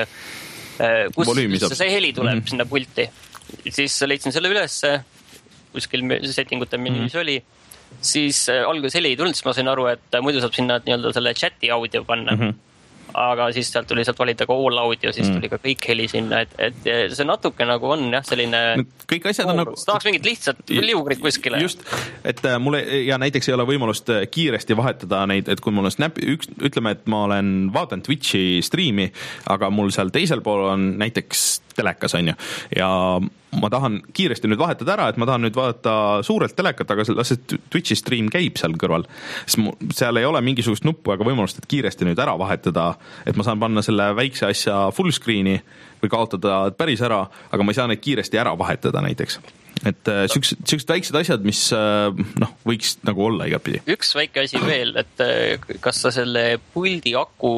kus see heli tuleb mm-hmm. sinna pulti. Siis leidsin selle üles, kuskil settingute menüüs mm-hmm. oli. Siis äh, alguses heli ei tulnud, siis ma sain aru, et äh, muidu saab sinna nii-öelda selle chati audio panna. Mm-hmm. Aga siis sealt tuli sealt valida ka all audio, siis mm. tuli ka kõik heli sinna, et, et see natuke nagu on jah, selline no, kõik asjad on nagu... tahaks mingit lihtsat liugrit kuskile. Just, et äh, mulle ja näiteks ei ole võimalust kiiresti vahetada neid, et kui mul on snap, üks, ütleme, et ma olen vaatan Twitchi striimi, aga mul seal teisel pool on näiteks telekas, on ju, ja ma tahan kiiresti nüüd vahetada ära, et ma tahan nüüd vaadata suurelt telekat, aga see Twitchi stream käib seal kõrval. Seal ei ole mingisugust nuppu ega võimalust, et kiiresti nüüd ära vahetada, et ma saan panna selle väikse asja full screen'i või kaotada päris ära, aga ma ei saa neid kiiresti ära vahetada näiteks. Et siuksed, siuksed väiksed asjad, mis noh, võiks nagu olla igatpidi. Üks väike asi veel, et kas sa selle puldi aku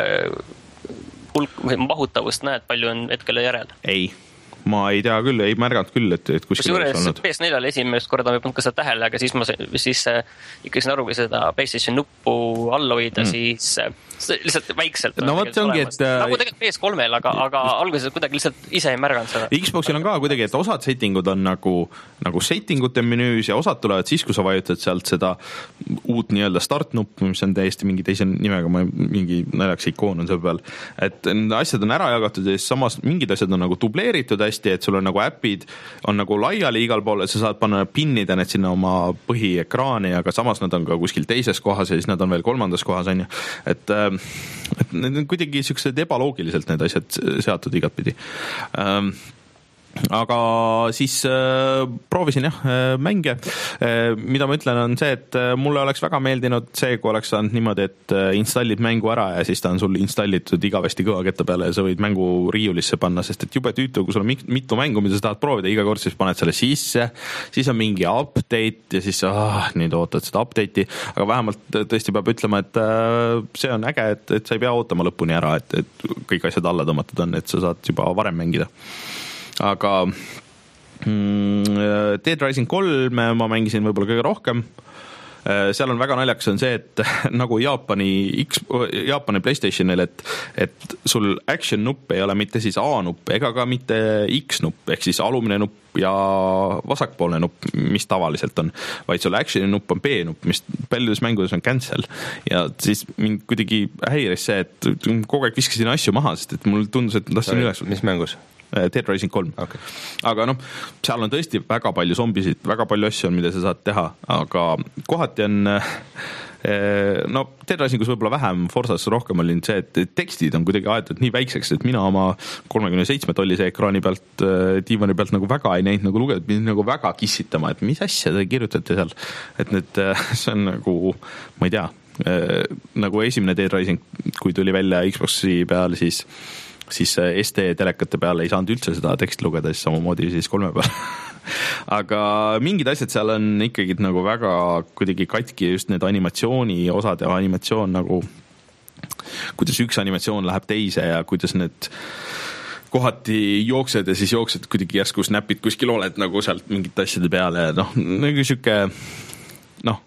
hulk või mahutavust näed, palju on hetkele järel? Ei. Ma ei tea küll, ei märganud küll, et, et kuskil oleks olnud. P S neli esimest korda ma ei pannud ka seda tähele, aga siis ma siis ikka sain aru, kui seda PlayStation nuppu all hoida, mm. siis lihtsalt väikselt. No võt see ongi, et... Nagu tegelikult P S kolmel, aga, aga alguses kuidagi lihtsalt ise ei märganud seda. Xboxil on ka kuidagi, et osad settingud on nagu, nagu settingute menüüs ja osad tulevad siis, kui sa vajutad sealt seda uut nii-öelda start-nuppu, mis on täiesti mingi teise nimega, ma mingi naljaks ikoon on selle peal. Et asjad on ära jagatud ja samas mingid asjad on nagu dubleeritud hästi, et sul on nagu äpid, on nagu laiali igal pool, et sa saad panna pinnida need sinna oma põhiekraani, aga samas nad on ka kuskil teises kohas ja siis nad on veel kolmandas kohas, on ju. Et, et need on kuidagi siuksed ebaloogiliselt need asjad seatud igatpidi. aga siis äh, proovisin jah äh, mänge äh,. mida ma ütlen on see, et äh, mulle oleks väga meeldinud see, kui oleks saanud niimoodi, et äh, installid mängu ära ja siis ta on sul installitud igavesti kõvaketta peale ja sa võid mängu riiulisse panna, sest et jube tüütu, kui sul on mitu mängu, mida sa tahad proovida, iga kord siis paned selle sisse, siis on mingi update ja siis ah, nüüd ootad seda update'i, aga vähemalt tõesti peab ütlema, et äh, see on äge, et, et sa ei pea ootama lõpuni ära, et, et kõik asjad alla tõmmatud on, et sa saad juba varem mängida. Aga mm, Dead Rising kolm ma mängisin võib-olla kõige rohkem. Seal on väga naljakas on see, et nagu Jaapani, X, Jaapani PlayStationil, et, et sul action nupp ei ole mitte siis A-nupp ega ka mitte X-nupp, ehk siis alumine nupp ja vasakpoolne nupp, mis tavaliselt on, vaid sul actioni nupp on B-nupp, mis paljudes mängudes on cancel. Ja siis mind kuidagi häiris see, et kogu aeg viskasin asju maha, sest et mul tundus, et lassin üles. Mis mängus? Dead Rising kolm. Okay. Aga noh, seal on tõesti väga palju zombisid, väga palju asju on, mida sa saad teha, aga kohati on no Dead Risingus võib-olla vähem, Forsas rohkem oli see, et tekstid on kuidagi aetud nii väikseks, et mina oma kolmekümne seitsme tollise ekraani pealt, diivani pealt nagu väga ei näinud nagu lugeda, pidin nagu väga kissitama, et mis asja te kirjutate seal, et need, see on nagu, ma ei tea, nagu esimene Dead Rising, kui tuli välja Xboxi peal, siis siis S D telekate peale ei saanud üldse seda teksti lugeda, siis samamoodi siis kolme peal. Aga mingid asjad seal on ikkagi nagu väga kuidagi katki, just need animatsiooni osad ja animatsioon nagu, kuidas üks animatsioon läheb teise ja kuidas need kohati jooksed ja siis jooksed kuidagi järsku snapid kuskil oled nagu sealt mingite asjade peale ja noh, nagu siuke noh,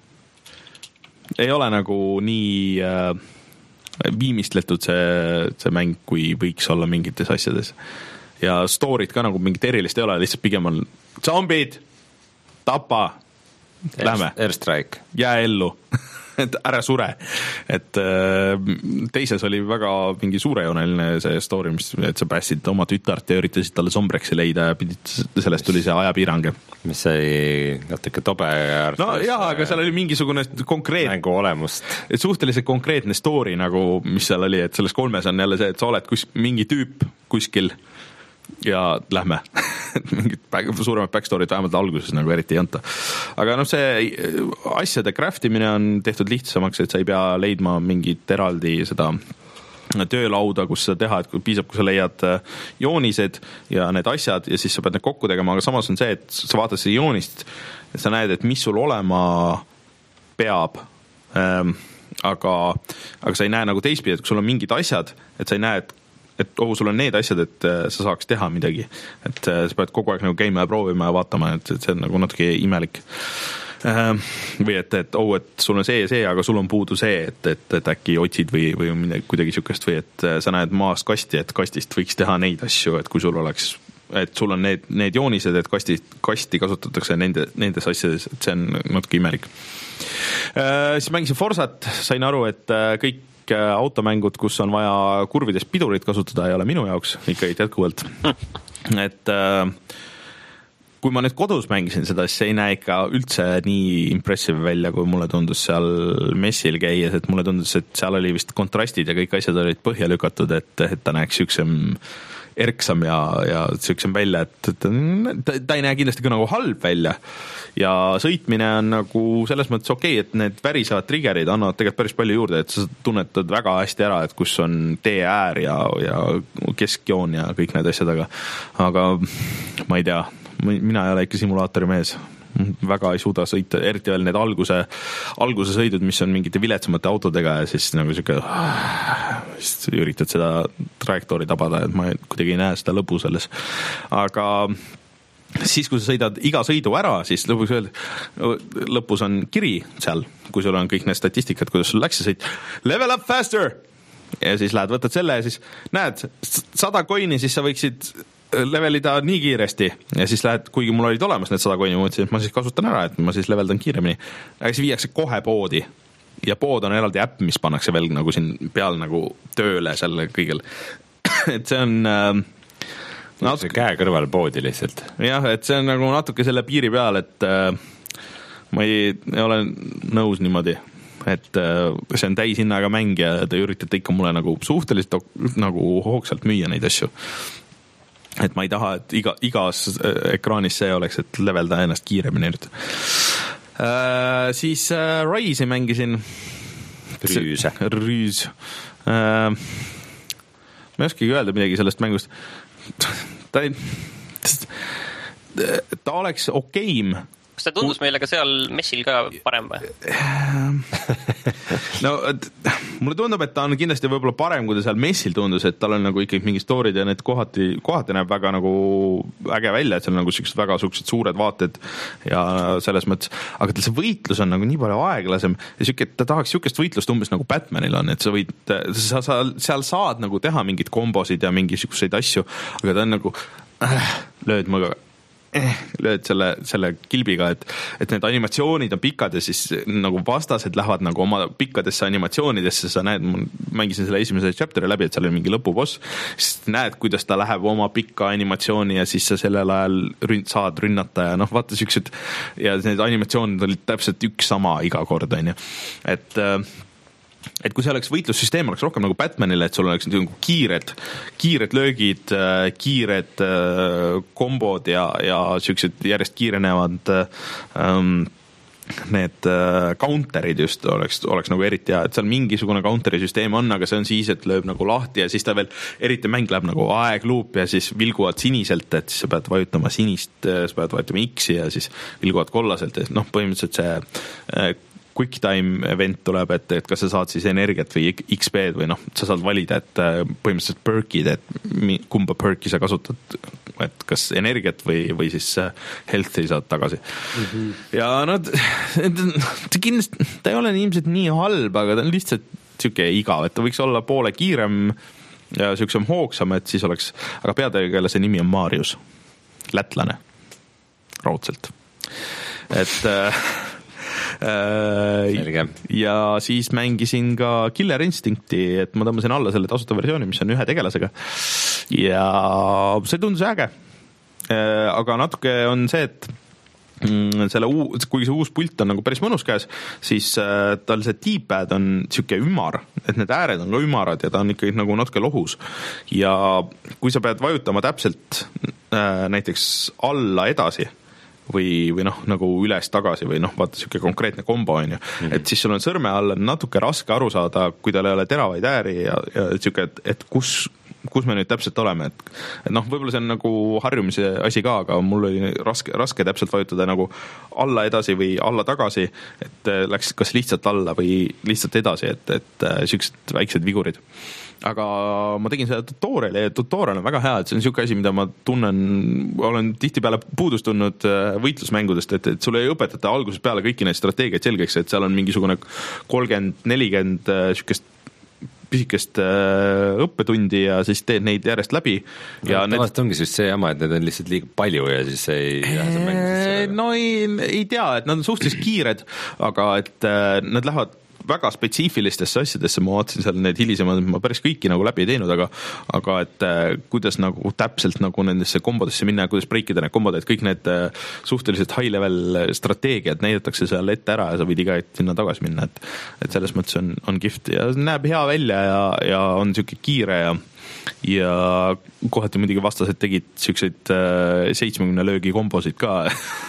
ei ole nagu nii äh, viimistletud see, see mäng, kui võiks olla mingites asjades. Ja story't ka nagu mingit erilist ei ole, lihtsalt pigem on zombid, tapa, lähme. Airstrike. Jää ellu. Et ära sure. Et teises oli väga mingi suurejooneline see story, mis, et sa päästsid oma tütart ja üritasid talle sombreksi leida ja pidid, sellest tuli see ajapiirang. Mis sai natuke tobe. No jaa, aga seal oli mingisugune konkreet... Mängu olemust. Et suhteliselt konkreetne story, nagu, mis seal oli, et selles kolmes on jälle see, et sa oled kus, mingi tüüp kuskil ja lähme. Mingid back, suuremad backstory'd vähemalt alguses nagu eriti ei anta. Aga noh, see asjade craftimine on tehtud lihtsamaks, et sa ei pea leidma mingit eraldi seda töölauda, kus seda teha, et piisab, kui sa leiad joonised ja need asjad ja siis sa pead need kokku tegema, aga samas on see, et sa vaatad see joonist ja sa näed, et mis sul olema peab, ähm, aga, aga sa ei näe nagu teistpidi, et kui sul on mingid asjad, et sa ei näe, et et oh, sul on need asjad, et sa saaks teha midagi. Et sa pead kogu aeg nagu käima ja proovima ja vaatama, et see on nagu natuke imelik. Või et, et oh, et sul on see ja see, aga sul on puudu see, et, et, et äkki otsid või, või midagi, kuidagi sükest või et sa näed maast kasti, et kastist võiks teha neid asju, et kui sul oleks, et sul on need, need joonised, et kasti, kasti kasutatakse nende, nendes asjades, et see on natuke imelik. Siis mängisin Forsat, sain aru, et kõik automängud, kus on vaja kurvides pidurit kasutada, ei ole minu jaoks ikkagi jätkuvalt. Et kui ma nüüd kodus mängisin seda, siis see ei näe ikka üldse nii impressive välja, kui mulle tundus seal messil käies, et mulle tundus, et seal oli vist kontrastid ja kõik asjad olid põhja lükatud, et, et ta näeks üksem erksam ja, ja süksem välja, et, et ta, ta ei näe kindlasti ka nagu halb välja ja sõitmine on nagu selles mõttes okei, okay, et need värisevad triggerid annavad tegelikult päris palju juurde, et sa tunnetad väga hästi ära, et kus on tee äär ja, ja keskjoon ja kõik need asjad, aga, aga ma ei tea, mina ei ole ikka simulaatori mees. Väga ei suuda sõita, eriti veel need alguse, alguse sõidud, mis on mingite viletsamate autodega ja siis nagu siuke siis üritad seda trajektoori tabada, et ma kuidagi ei näe seda lõbu selles. Aga siis, kui sa sõidad iga sõidu ära, siis lõpuks öelda, lõpus on kiri seal, kui sul on kõik need statistikad, kuidas sul läks ja sõit level up faster ja siis lähed, võtad selle ja siis näed, sada koini, siis sa võiksid levelida nii kiiresti ja siis lähed, kuigi mul olid olemas need sada koini, ma mõtlesin, et ma siis kasutan ära, et ma siis leveldan kiiremini. Aga siis viiakse kohe poodi ja pood on eraldi äpp, mis pannakse veel nagu siin peal nagu tööle selle kõigil. Et see on äh, natuke käe kõrval poodi lihtsalt. Jah, et see on nagu natuke selle piiri peal, et äh, ma ei, ei ole nõus niimoodi, et äh, see on täishinnaga mäng ja te üritate ikka mulle nagu suhteliselt nagu hoogsalt müüa neid asju. et ma ei taha, et iga, igas ekraanis see oleks, et levelda ennast kiiremini nüüd. Äh, siis äh, Rise'i mängisin. Rüüse. Rüüs. Äh, ma ei oskagi öelda midagi sellest mängust. Ta ei... ta oleks okeim. Kas ta tundus meile ka seal messil ka parem või? No, mulle tundub, et ta on kindlasti võib-olla parem, kui ta seal messil tundus, et tal on nagu ikkagi mingi storid ja need kohati, kohati näeb väga nagu äge välja, et seal on nagu sellised väga sellised suured vaated ja selles mõttes, aga tal see võitlus on nagu nii palju aeglasem ja siuke, ta tahaks siukest võitlust umbes nagu Batmanil on, et sa võid, sa, sa seal saad nagu teha mingid kombosid ja mingisuguseid asju, aga ta on nagu äh, lööd mõga Eh, lööd selle, selle kilbiga, et, et need animatsioonid on pikad ja siis nagu vastased lähevad nagu oma pikkadesse animatsioonidesse, sa näed, ma mängisin selle esimese chapteri läbi, et seal on mingi lõpuboss, siis näed, kuidas ta läheb oma pikka animatsiooni ja siis sa sellel ajal ründ, saad rünnata ja noh, vaata siuksed ja need animatsioonid olid täpselt üks sama iga kord, on ju, et et kui see oleks võitlussüsteem oleks rohkem nagu Batmanile, et sul oleks nagu kiired, kiired löögid, kiired kombod ja, ja siuksed järjest kiirenevad ähm, need counterid just oleks, oleks nagu eriti hea, et seal mingisugune counteri süsteem on, aga see on siis, et lööb nagu lahti ja siis ta veel, eriti mäng läheb nagu aegluup ja siis vilguvad siniselt, et siis sa pead vajutama sinist, sa pead vajutama X-i ja siis vilguvad kollaselt ja noh, põhimõtteliselt see quick time event tuleb, et, et kas sa saad siis energiat või X P-d või noh, sa saad valida, et põhimõtteliselt perkid, et kumba perki sa kasutad, et kas energiat või, või siis health'i saad tagasi. Mm-hmm. Ja nad, ta kindlasti, ta ei ole ilmselt nii halb, aga ta on lihtsalt siuke igav, et ta võiks olla poole kiirem ja siuksem hoogsam, et siis oleks, aga peategelase nimi on Marius, lätlane, raudselt. Et Selge. Ja siis mängisin ka Killer Instincti, et ma tõmbasin alla selle tasuta versiooni, mis on ühe tegelasega ja see tundus äge, aga natuke on see, et selle uus, kui see uus pult on nagu päris mõnus käes, siis tal see D-pad on siuke ümar, et need ääred on ka ümarad ja ta on ikkagi nagu natuke lohus ja kui sa pead vajutama täpselt näiteks alla edasi või, või noh, nagu üles tagasi või noh, vaata siuke konkreetne kombo on ju, mm-hmm. et siis sul on sõrme all on natuke raske aru saada, kui tal ei ole teravaid ääri ja, ja siuke, et, et kus, kus me nüüd täpselt oleme, et, et noh, võib-olla see on nagu harjumise asi ka, aga mul oli raske, raske täpselt vajutada nagu alla edasi või alla tagasi, et läks kas lihtsalt alla või lihtsalt edasi, et, et siuksed väiksed vigurid. Aga ma tegin seda tutoriali ja tutorial on väga hea, et see on siuke asi, mida ma tunnen, olen tihtipeale puudust tundnud võitlusmängudest, et, et sulle ei õpetata algusest peale kõiki neid strateegiaid selgeks, et seal on mingisugune kolmkümmend nelikümmend siukest pisikest õppetundi ja siis teed neid järjest läbi. Ja no, need... ongi siis see jama, et need on lihtsalt liiga palju ja siis ei lähe see no ei, ei tea, et nad on suhteliselt kiired, aga et nad lähevad väga spetsiifilistesse asjadesse, ma vaatasin seal need hilisemad, ma päris kõiki nagu läbi ei teinud, aga, aga et kuidas nagu täpselt nagu nendesse kombodesse minna ja kuidas breikida need kombod, et kõik need suhteliselt high level strateegiad näidatakse seal ette ära ja sa võid iga hetk sinna tagasi minna, et, et selles mõttes on, on gift ja näeb hea välja ja, ja on siuke kiire ja ja kohati muidugi vastased tegid siukseid seitsmekümne löögi kombosid ka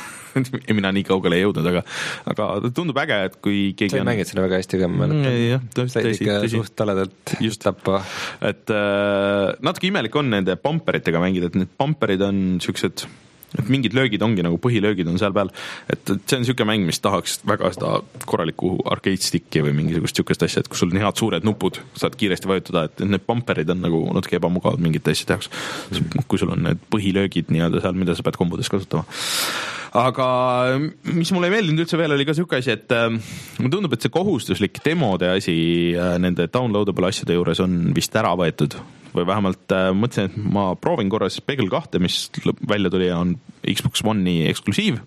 mina nii kaugele ei jõudnud, aga, aga tundub äge, et kui keegi sa on... mängid seda väga hästi ka, ma mäletan. Said ikka suht taledalt just tappa. Et äh, natuke imelik on nende pamperitega mängida, et need pamperid on siuksed, et mingid löögid ongi nagu põhilöögid on seal peal, et, et see on siuke mäng, mis tahaks väga seda korralikku arcade stick'i või mingisugust siukest asja, et kus sul on head suured nupud, saad kiiresti vajutada, et need pamperid on nagu natuke ebamugavad mingite asjade jaoks, kui sul on need põhilöögid nii-öelda seal, mida sa pead kombodes kasutama. Aga mis mulle ei meeldinud üldse veel oli ka siuke asi, et äh, mulle tundub, et see kohustuslik demode asi äh, nende downloadable asjade juures on vist ära võetud või vähemalt äh, mõtlesin, et ma proovin korras Peggle kahte, mis välja tuli ja on Xbox One'i eksklusiiv.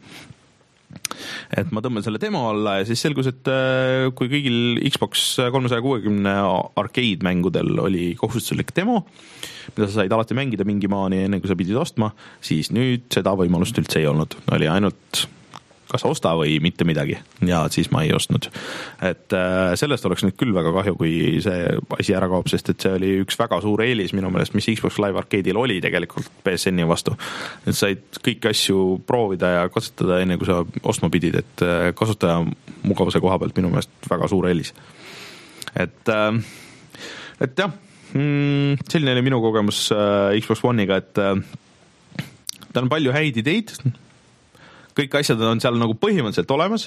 Et ma tõmban selle demo alla ja siis selgus, et kui kõigil Xbox kolmesaja kuuekümne arcade mängudel oli kohustuslik demo, mida sa said alati mängida mingi maani enne, kui sa pidid ostma, siis nüüd seda võimalust üldse ei olnud. Oli ainult kas osta või mitte midagi ja siis ma ei ostnud. Et sellest oleks nüüd küll väga kahju, kui see asi ära kaob, sest et see oli üks väga suur eelis minu meelest, mis Xbox Live Arcade'il oli tegelikult P S N-i vastu. Et said kõiki asju proovida ja kasutada enne, kui sa ostma pidid, et kasutaja mugavuse koha pealt minu meelest väga suur eelis. Et, et jah, selline oli minu kogemus Xbox One'iga, et ta on palju häid ideid, kõik asjad on seal nagu põhimõtteliselt olemas,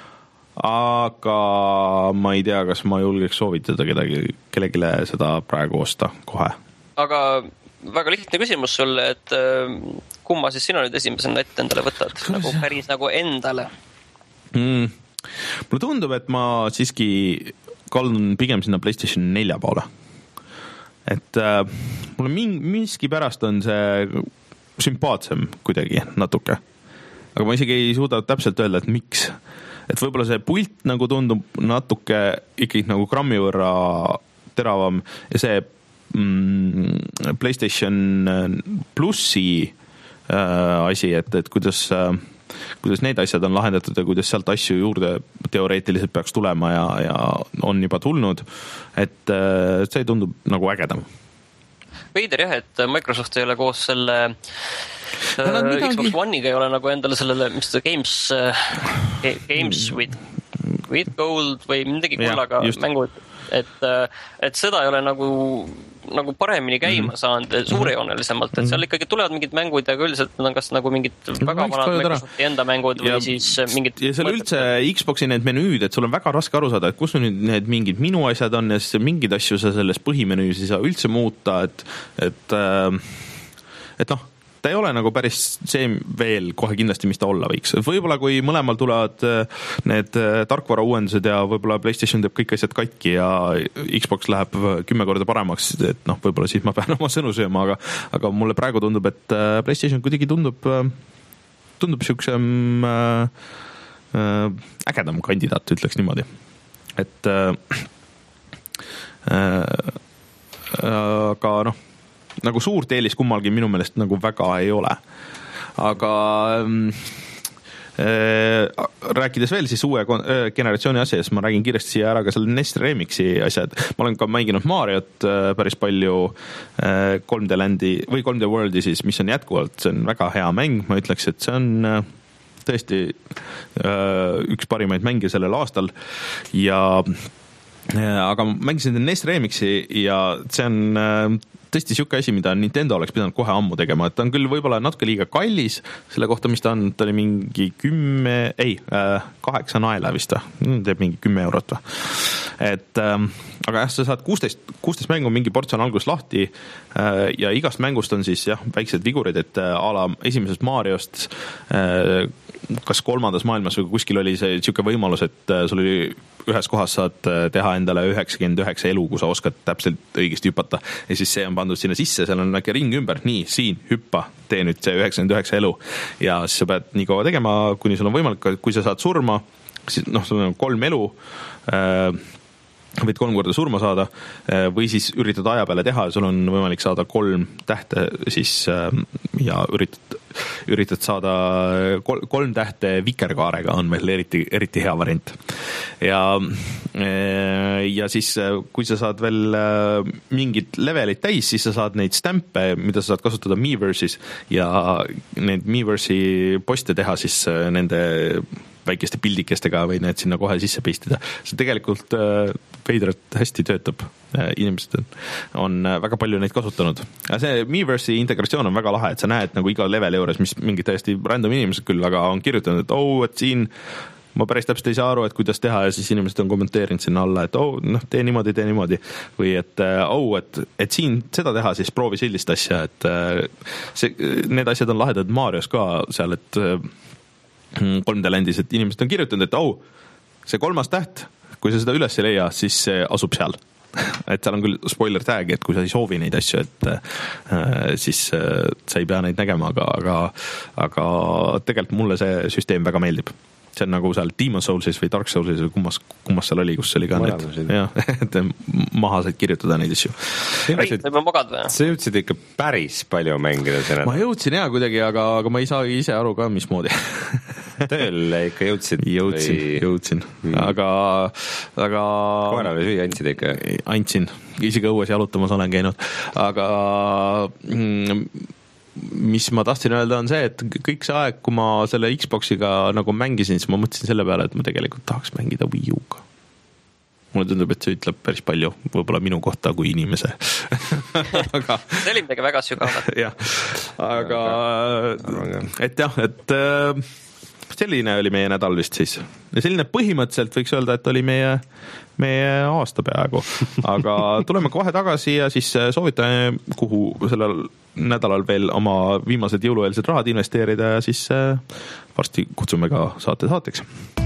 aga ma ei tea, kas ma julgeks soovitada kedagi, kellegile seda praegu osta kohe. Aga väga lihtne küsimus sulle, et kumma siis sina nüüd esimesena ette endale võtad? Nagu päris nagu endale? Mm. Mulle tundub, et ma siiski kaldun pigem sinna PlayStation nelja poole. Et äh, mulle miski pärast on see sümpaatsem kuidagi natuke. Aga ma isegi ei suuda täpselt öelda, et miks. Et võib-olla see pult nagu tundub natuke ikkagi nagu grammi võrra teravam ja see mm, PlayStation Plussi äh, asi, et, et kuidas, äh, kuidas need asjad on lahendatud ja kuidas sealt asju juurde teoreetiliselt peaks tulema ja, ja on juba tulnud, et äh, see tundub nagu ägedam. Veider jah, et Microsoft ei ole koos selle no, midagi... Xbox One'iga ei ole nagu endale sellele, mis see Games, uh, Games with, with Gold või midagi kullaga ja, mängud, et, et seda ei ole nagu, nagu paremini käima saanud suurejoonelisemalt, et seal ikkagi tulevad mingid mängud ja üldiselt need on kas nagu mingid väga vanad Microsofti enda mängud või ja, siis mingid ja seal üldse Xboxi need menüüd, et sul on väga raske aru saada, et kus nüüd need mingid minu asjad on ja siis mingid asju sa selles põhimenüüs ei saa üldse muuta, et et, et noh, ta ei ole nagu päris see veel kohe kindlasti, mis ta olla võiks. Võib-olla kui mõlemal tulevad need tarkvara uuendused ja võib-olla PlayStation teeb kõik asjad katki ja Xbox läheb kümme korda paremaks, et noh, võib-olla siis ma pean oma sõnu sööma, aga, aga mulle praegu tundub, et PlayStation kuidagi tundub, tundub siuksem äh, ägedam kandidaat, ütleks niimoodi. Et äh, äh, aga noh, nagu suurt eelis kummalgi minu meelest nagu väga ei ole. Aga äh, rääkides veel siis uue äh, generatsiooni asjast, ma räägin kiiresti siia ära ka selle N E S Remixi asjad. Ma olen ka mänginud Mariot äh, päris palju äh, kolm D Landi või kolm D Worldi siis, mis on jätkuvalt, see on väga hea mäng, ma ütleks, et see on äh, tõesti äh, üks parimaid mänge sellel aastal ja äh, aga mängisin N E S Remixi ja see on äh, tõesti siuke asi, mida Nintendo oleks pidanud kohe ammu tegema, et ta on küll võib-olla natuke liiga kallis selle kohta, mis ta on, ta oli mingi kümme, ei, kaheksa naela vist või, teeb mingi kümme eurot või. Et, aga jah, sa saad kuusteist, kuusteist mängu, mingi ports on alguses lahti ja igast mängust on siis jah, väiksed vigurid, et a la esimesest Mariost kas kolmandas maailmas või kuskil oli see siuke võimalus, et sul oli ühes kohas saad teha endale üheksakümmend üheksa elu, kui sa oskad täpselt õigesti hüpata ja siis see on pandud sinna sisse, seal on väike ring ümber, nii, siin, hüppa, tee nüüd see üheksakümmend üheksa elu ja siis sa pead nii kaua tegema, kuni sul on võimalik, kui sa saad surma, siis noh, sul on kolm elu, võid kolm korda surma saada või siis üritad aja peale teha ja sul on võimalik saada kolm tähte siis ja üritad üritad saada kol, kolm tähte vikerkaarega on meil eriti, eriti hea variant. Ja, ja siis, kui sa saad veel mingid levelid täis, siis sa saad neid stampe, mida sa saad kasutada Miiverse'is ja need Miiverse'i poste teha siis nende väikeste pildikestega või need sinna kohe sisse pistida. See tegelikult veidrat hästi töötab. Inimesed on väga palju neid kasutanud. See Miiverse'i integratsioon on väga lahe, et sa näed nagu iga level juures, mis mingid täiesti random inimesed küll, aga on kirjutanud, et oh, et siin ma päris täpselt ei saa aru, et kuidas teha ja siis inimesed on kommenteerinud sinna alla, et oh, noh, tee niimoodi, tee niimoodi. Või et oh, et, et siin seda teha, siis proovi sellist asja, et see, need asjad on lahedad Marios ka seal, et kolm D Landis, et inimesed on kirjutanud, et oh, see kolmas täht, kui sa seda üles ei leia, siis see asub seal. Et seal on küll spoiler tag, et kui sa ei soovi neid asju, et äh, siis äh, sa ei pea neid nägema, aga, aga, aga tegelikult mulle see süsteem väga meeldib. See on nagu seal Demon Soulsis või Dark Soulsis või kummas, kummas seal oli, kus oli ka need, ja, et maha said kirjutada neid asju. Sa jõudsid ikka päris palju mängida selle. Ma jõudsin hea kuidagi, aga, aga ma ei saa ise aru ka, mismoodi. tööl ikka jõudsid? Jõudsin või..., jõudsin mm., aga, aga koerale süüa andsid ikka? Andsin, isegi õues jalutamas olen käinud, aga mm, mis ma tahtsin öelda on see, et kõik see aeg, kui ma selle Xboxiga nagu mängisin, siis ma mõtlesin selle peale, et ma tegelikult tahaks mängida Wii U'ga. Mulle tundub, et see ütleb päris palju võib-olla minu kohta kui inimese. aga see oli midagi väga sügavat. jah, aga et jah, et selline oli meie nädal vist siis. Ja selline põhimõtteliselt võiks öelda, et oli meie, meie aasta peaaegu. Aga tuleme kohe tagasi ja siis soovitame, kuhu sellel nädalal veel oma viimased jõulueelsed rahad investeerida ja siis varsti kutsume ka saate saateks.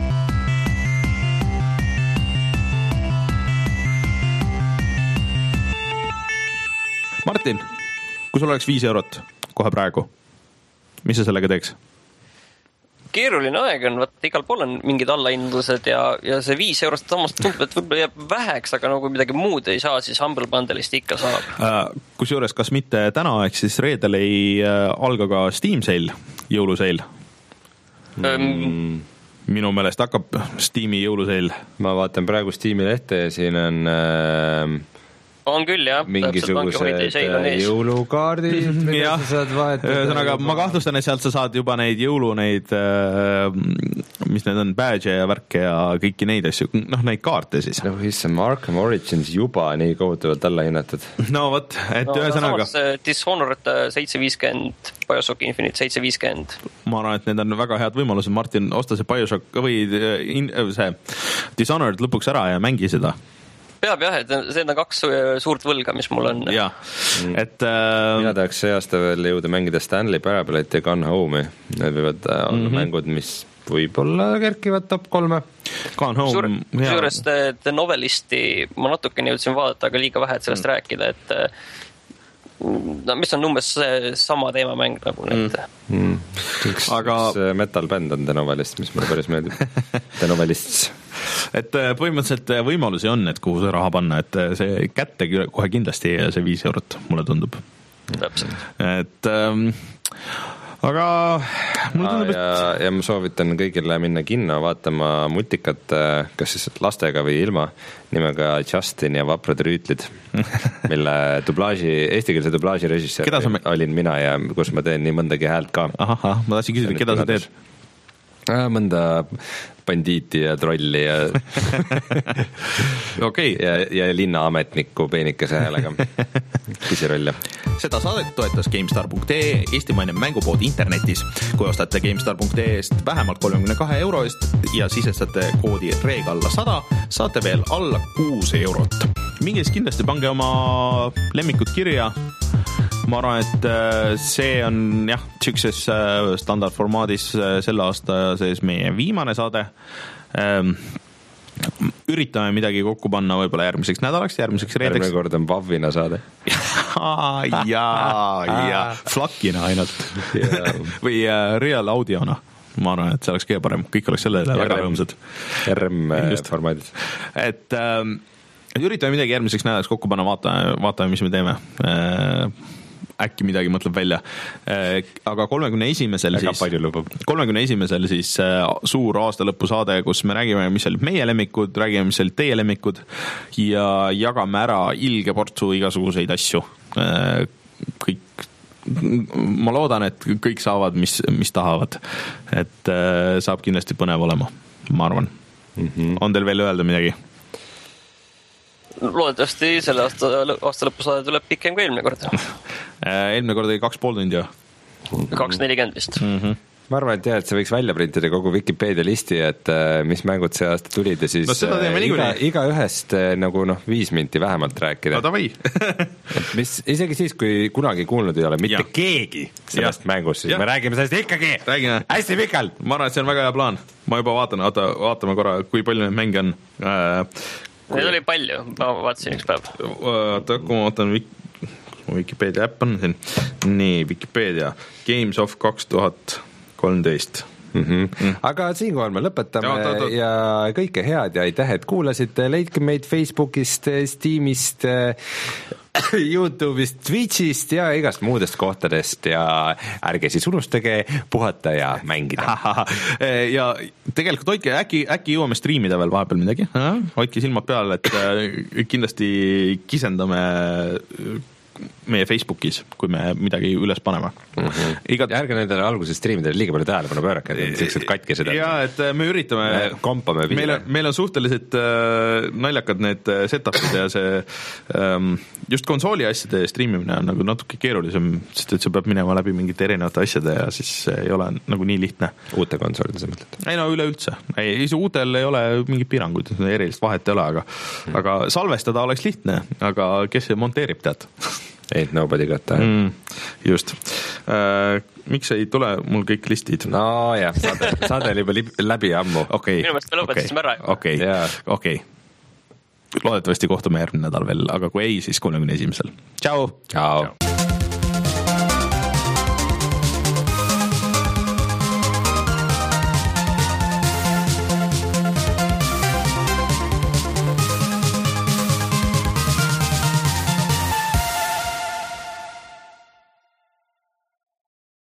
Martin, kui sul oleks viis eurot kohe praegu, mis sa sellega teeks? Keeruline aeg on, vaat igal pool on mingid allahindlused ja, ja see viis eurost samast tundub, et võib-olla jääb väheks, aga nagu midagi muud ei saa, siis Humble Bundle'ist ikka saab. Äh, kusjuures, kas mitte täna, ehk siis reedel ei äh, alga ka Steam sale, jõuluseil? Mm. Minu meelest hakkab Steam'i jõuluseil. Ma vaatan praegu Steam'i lehte ja siin on... Äh... on küll, jah. Mingisugused jõulukaardid, mida sa saad vahetada. Ühesõnaga, ma kahtlustan, et sealt sa saad juba neid jõulu, neid, mis need on, badge ja värke ja kõiki neid asju, noh, neid kaarte siis. No, issa Arkham Origins juba nii kohutavalt alla hinnatud. No vot, et no, ühesõnaga. Samas Dishonored seitse viiskümmend, Bioshock Infinite seitse viiskümmend. Ma arvan, et need on väga head võimalused. Martin, osta see Bioshock või see Dishonored lõpuks ära ja mängi seda. Peab jah, et see on kaks suurt võlga, mis mul on. Jah, et äh... mina tahaks see aasta veel jõuda mängida Stanley Parabolit ja Gone Home'i. Need võivad olla mm -hmm. mängud, mis võib-olla kerkivad top kolme. Gone Home. Suur, suurest The Novelisti ma natukene jõudsin vaadata, aga liiga vähe, et sellest mm. rääkida, et no, mis on umbes sama teemamäng nagu need mm. mm. üks, aga... üks metal band on The Novelist, mis mulle päris meeldib. The Novelists. Et põhimõtteliselt võimalusi on, et kuhu see raha panna, et see kätte kohe kindlasti see viis eurot, mulle tundub. Täpselt. Et ähm, aga mulle tundub, et... ja, ja ma soovitan kõigile minna kinno vaatama multikat, kas siis lastega või ilma, nimega Justin ja vaprad rüütlid, mille dublaaži, eestikeelse dublaaži režissöör me... olin mina ja kus ma teen nii mõndagi häält ka. Ahah, ma tahtsin küsida, keda sa teed? Mõnda bandiiti ja trolli ja okay. ja, ja linnaametniku peenikese häälega pisirolle. Seda saadet toetas GameStar punkt ee, eestimaine mängupood internetis. Kui ostate GameStar punkt ee eest vähemalt kolmekümne kahe euro eest ja sisestate koodi reeg alla sada, saate veel alla kuus eurot. Mingis kindlasti pange oma lemmikud kirja. Ma arvan, et see on jah, tšükses standardformaadis selle aasta sees meie viimane saade. Üritame midagi kokku panna võib-olla järgmiseks nädalaks, järgmiseks reedeks. Järgmine kord on Vavvina saade. Jaa, jaa, flakina ainult. Või real audiona. Ma arvan, et see oleks kõige parem. Kõik oleks selle väga rõõmsad. R M formaadis. Et... üritame midagi järgmiseks nädalaks kokku panna, vaatame, vaatame, mis me teeme. Äkki midagi mõtleb välja. Aga kolmekümne esimesel siis, kolmekümne esimesel siis suur aastalõpu saade, kus me räägime, mis olid meie lemmikud, räägime, mis olid teie lemmikud ja jagame ära ilge portsu igasuguseid asju. Kõik, ma loodan, et kõik saavad, mis, mis tahavad. Et saab kindlasti põnev olema, ma arvan. Mm-hmm. On teil veel öelda midagi? Loodetavasti selle aasta, aasta lõpusaade tuleb pikem kui eelmine kord. Eelmine kord oli kaks pool tundi. kaks nelikümmend vist. Mm-hmm. Ma arvan, et jah, et see võiks välja printida kogu Wikipedia listi, et mis mängud see aasta tulid ja siis no, iga, iga ühest nagu noh, viis minti vähemalt rääkida. No davai. mis, isegi siis, kui kunagi kuulnud ei ole mitte ja. keegi sellest ja. mängust, siis ja. me räägime sellest ikkagi räägime. Hästi pikalt. Ma arvan, et see on väga hea plaan. Ma juba vaatan, vaata, vaatame korra, kui palju neid mänge on. Äh, Need oli palju, ma vaatasin üks päev. Vaata, kui ma vaatan Wikipedia äpp on siin. Nii, Wikipedia. Games of kaks tuhat kolmteist. Mm-hmm. Mm. Aga siinkohal me lõpetame ja, ta, ta. ja kõike head ja aitäh, et kuulasite. Leidke meid Facebookist, Steamist, YouTube'ist, Twitch'ist ja igast muudest kohtadest ja ärge siis unustage puhata ja mängida. Ja tegelikult hoidke, äkki, äkki jõuame striimida veel vahepeal midagi, hoidke silmad peal, et kindlasti kisendame meie Facebookis, kui me midagi üles paneme. Mm-hmm. Igat... Ja ärge nendele alguses striimidele liiga palju tähelepanu pöörake, et sellised katkesed. Ja, et me üritame, me kompame meil on, meil on suhteliselt äh, naljakad need setupid ja see ähm, just konsooli asjade striimimine on nagu natuke keerulisem, sest et see peab minema läbi mingite erinevate asjade ja siis ei ole nagu nii lihtne. Uute konsoolide sa mõtled? Ei no üleüldse. Ei, uutel ei ole mingid piirangud, erilist vahet ei ole, aga, mm. aga salvestada oleks lihtne, aga kes see monteerib, tead? Ain't nobody got that. Mm, just. Äh, miks ei tule mul kõik listid? No jah, saade, saade oli juba läbi ammu. Okay, minu meelest me lõpetasime okay, ära. Okei, okay, okei. Okay. Loodetavasti kohtume järgmine nädal veel, aga kui ei, siis kolmekümne esimesel. Ciao! Ciao!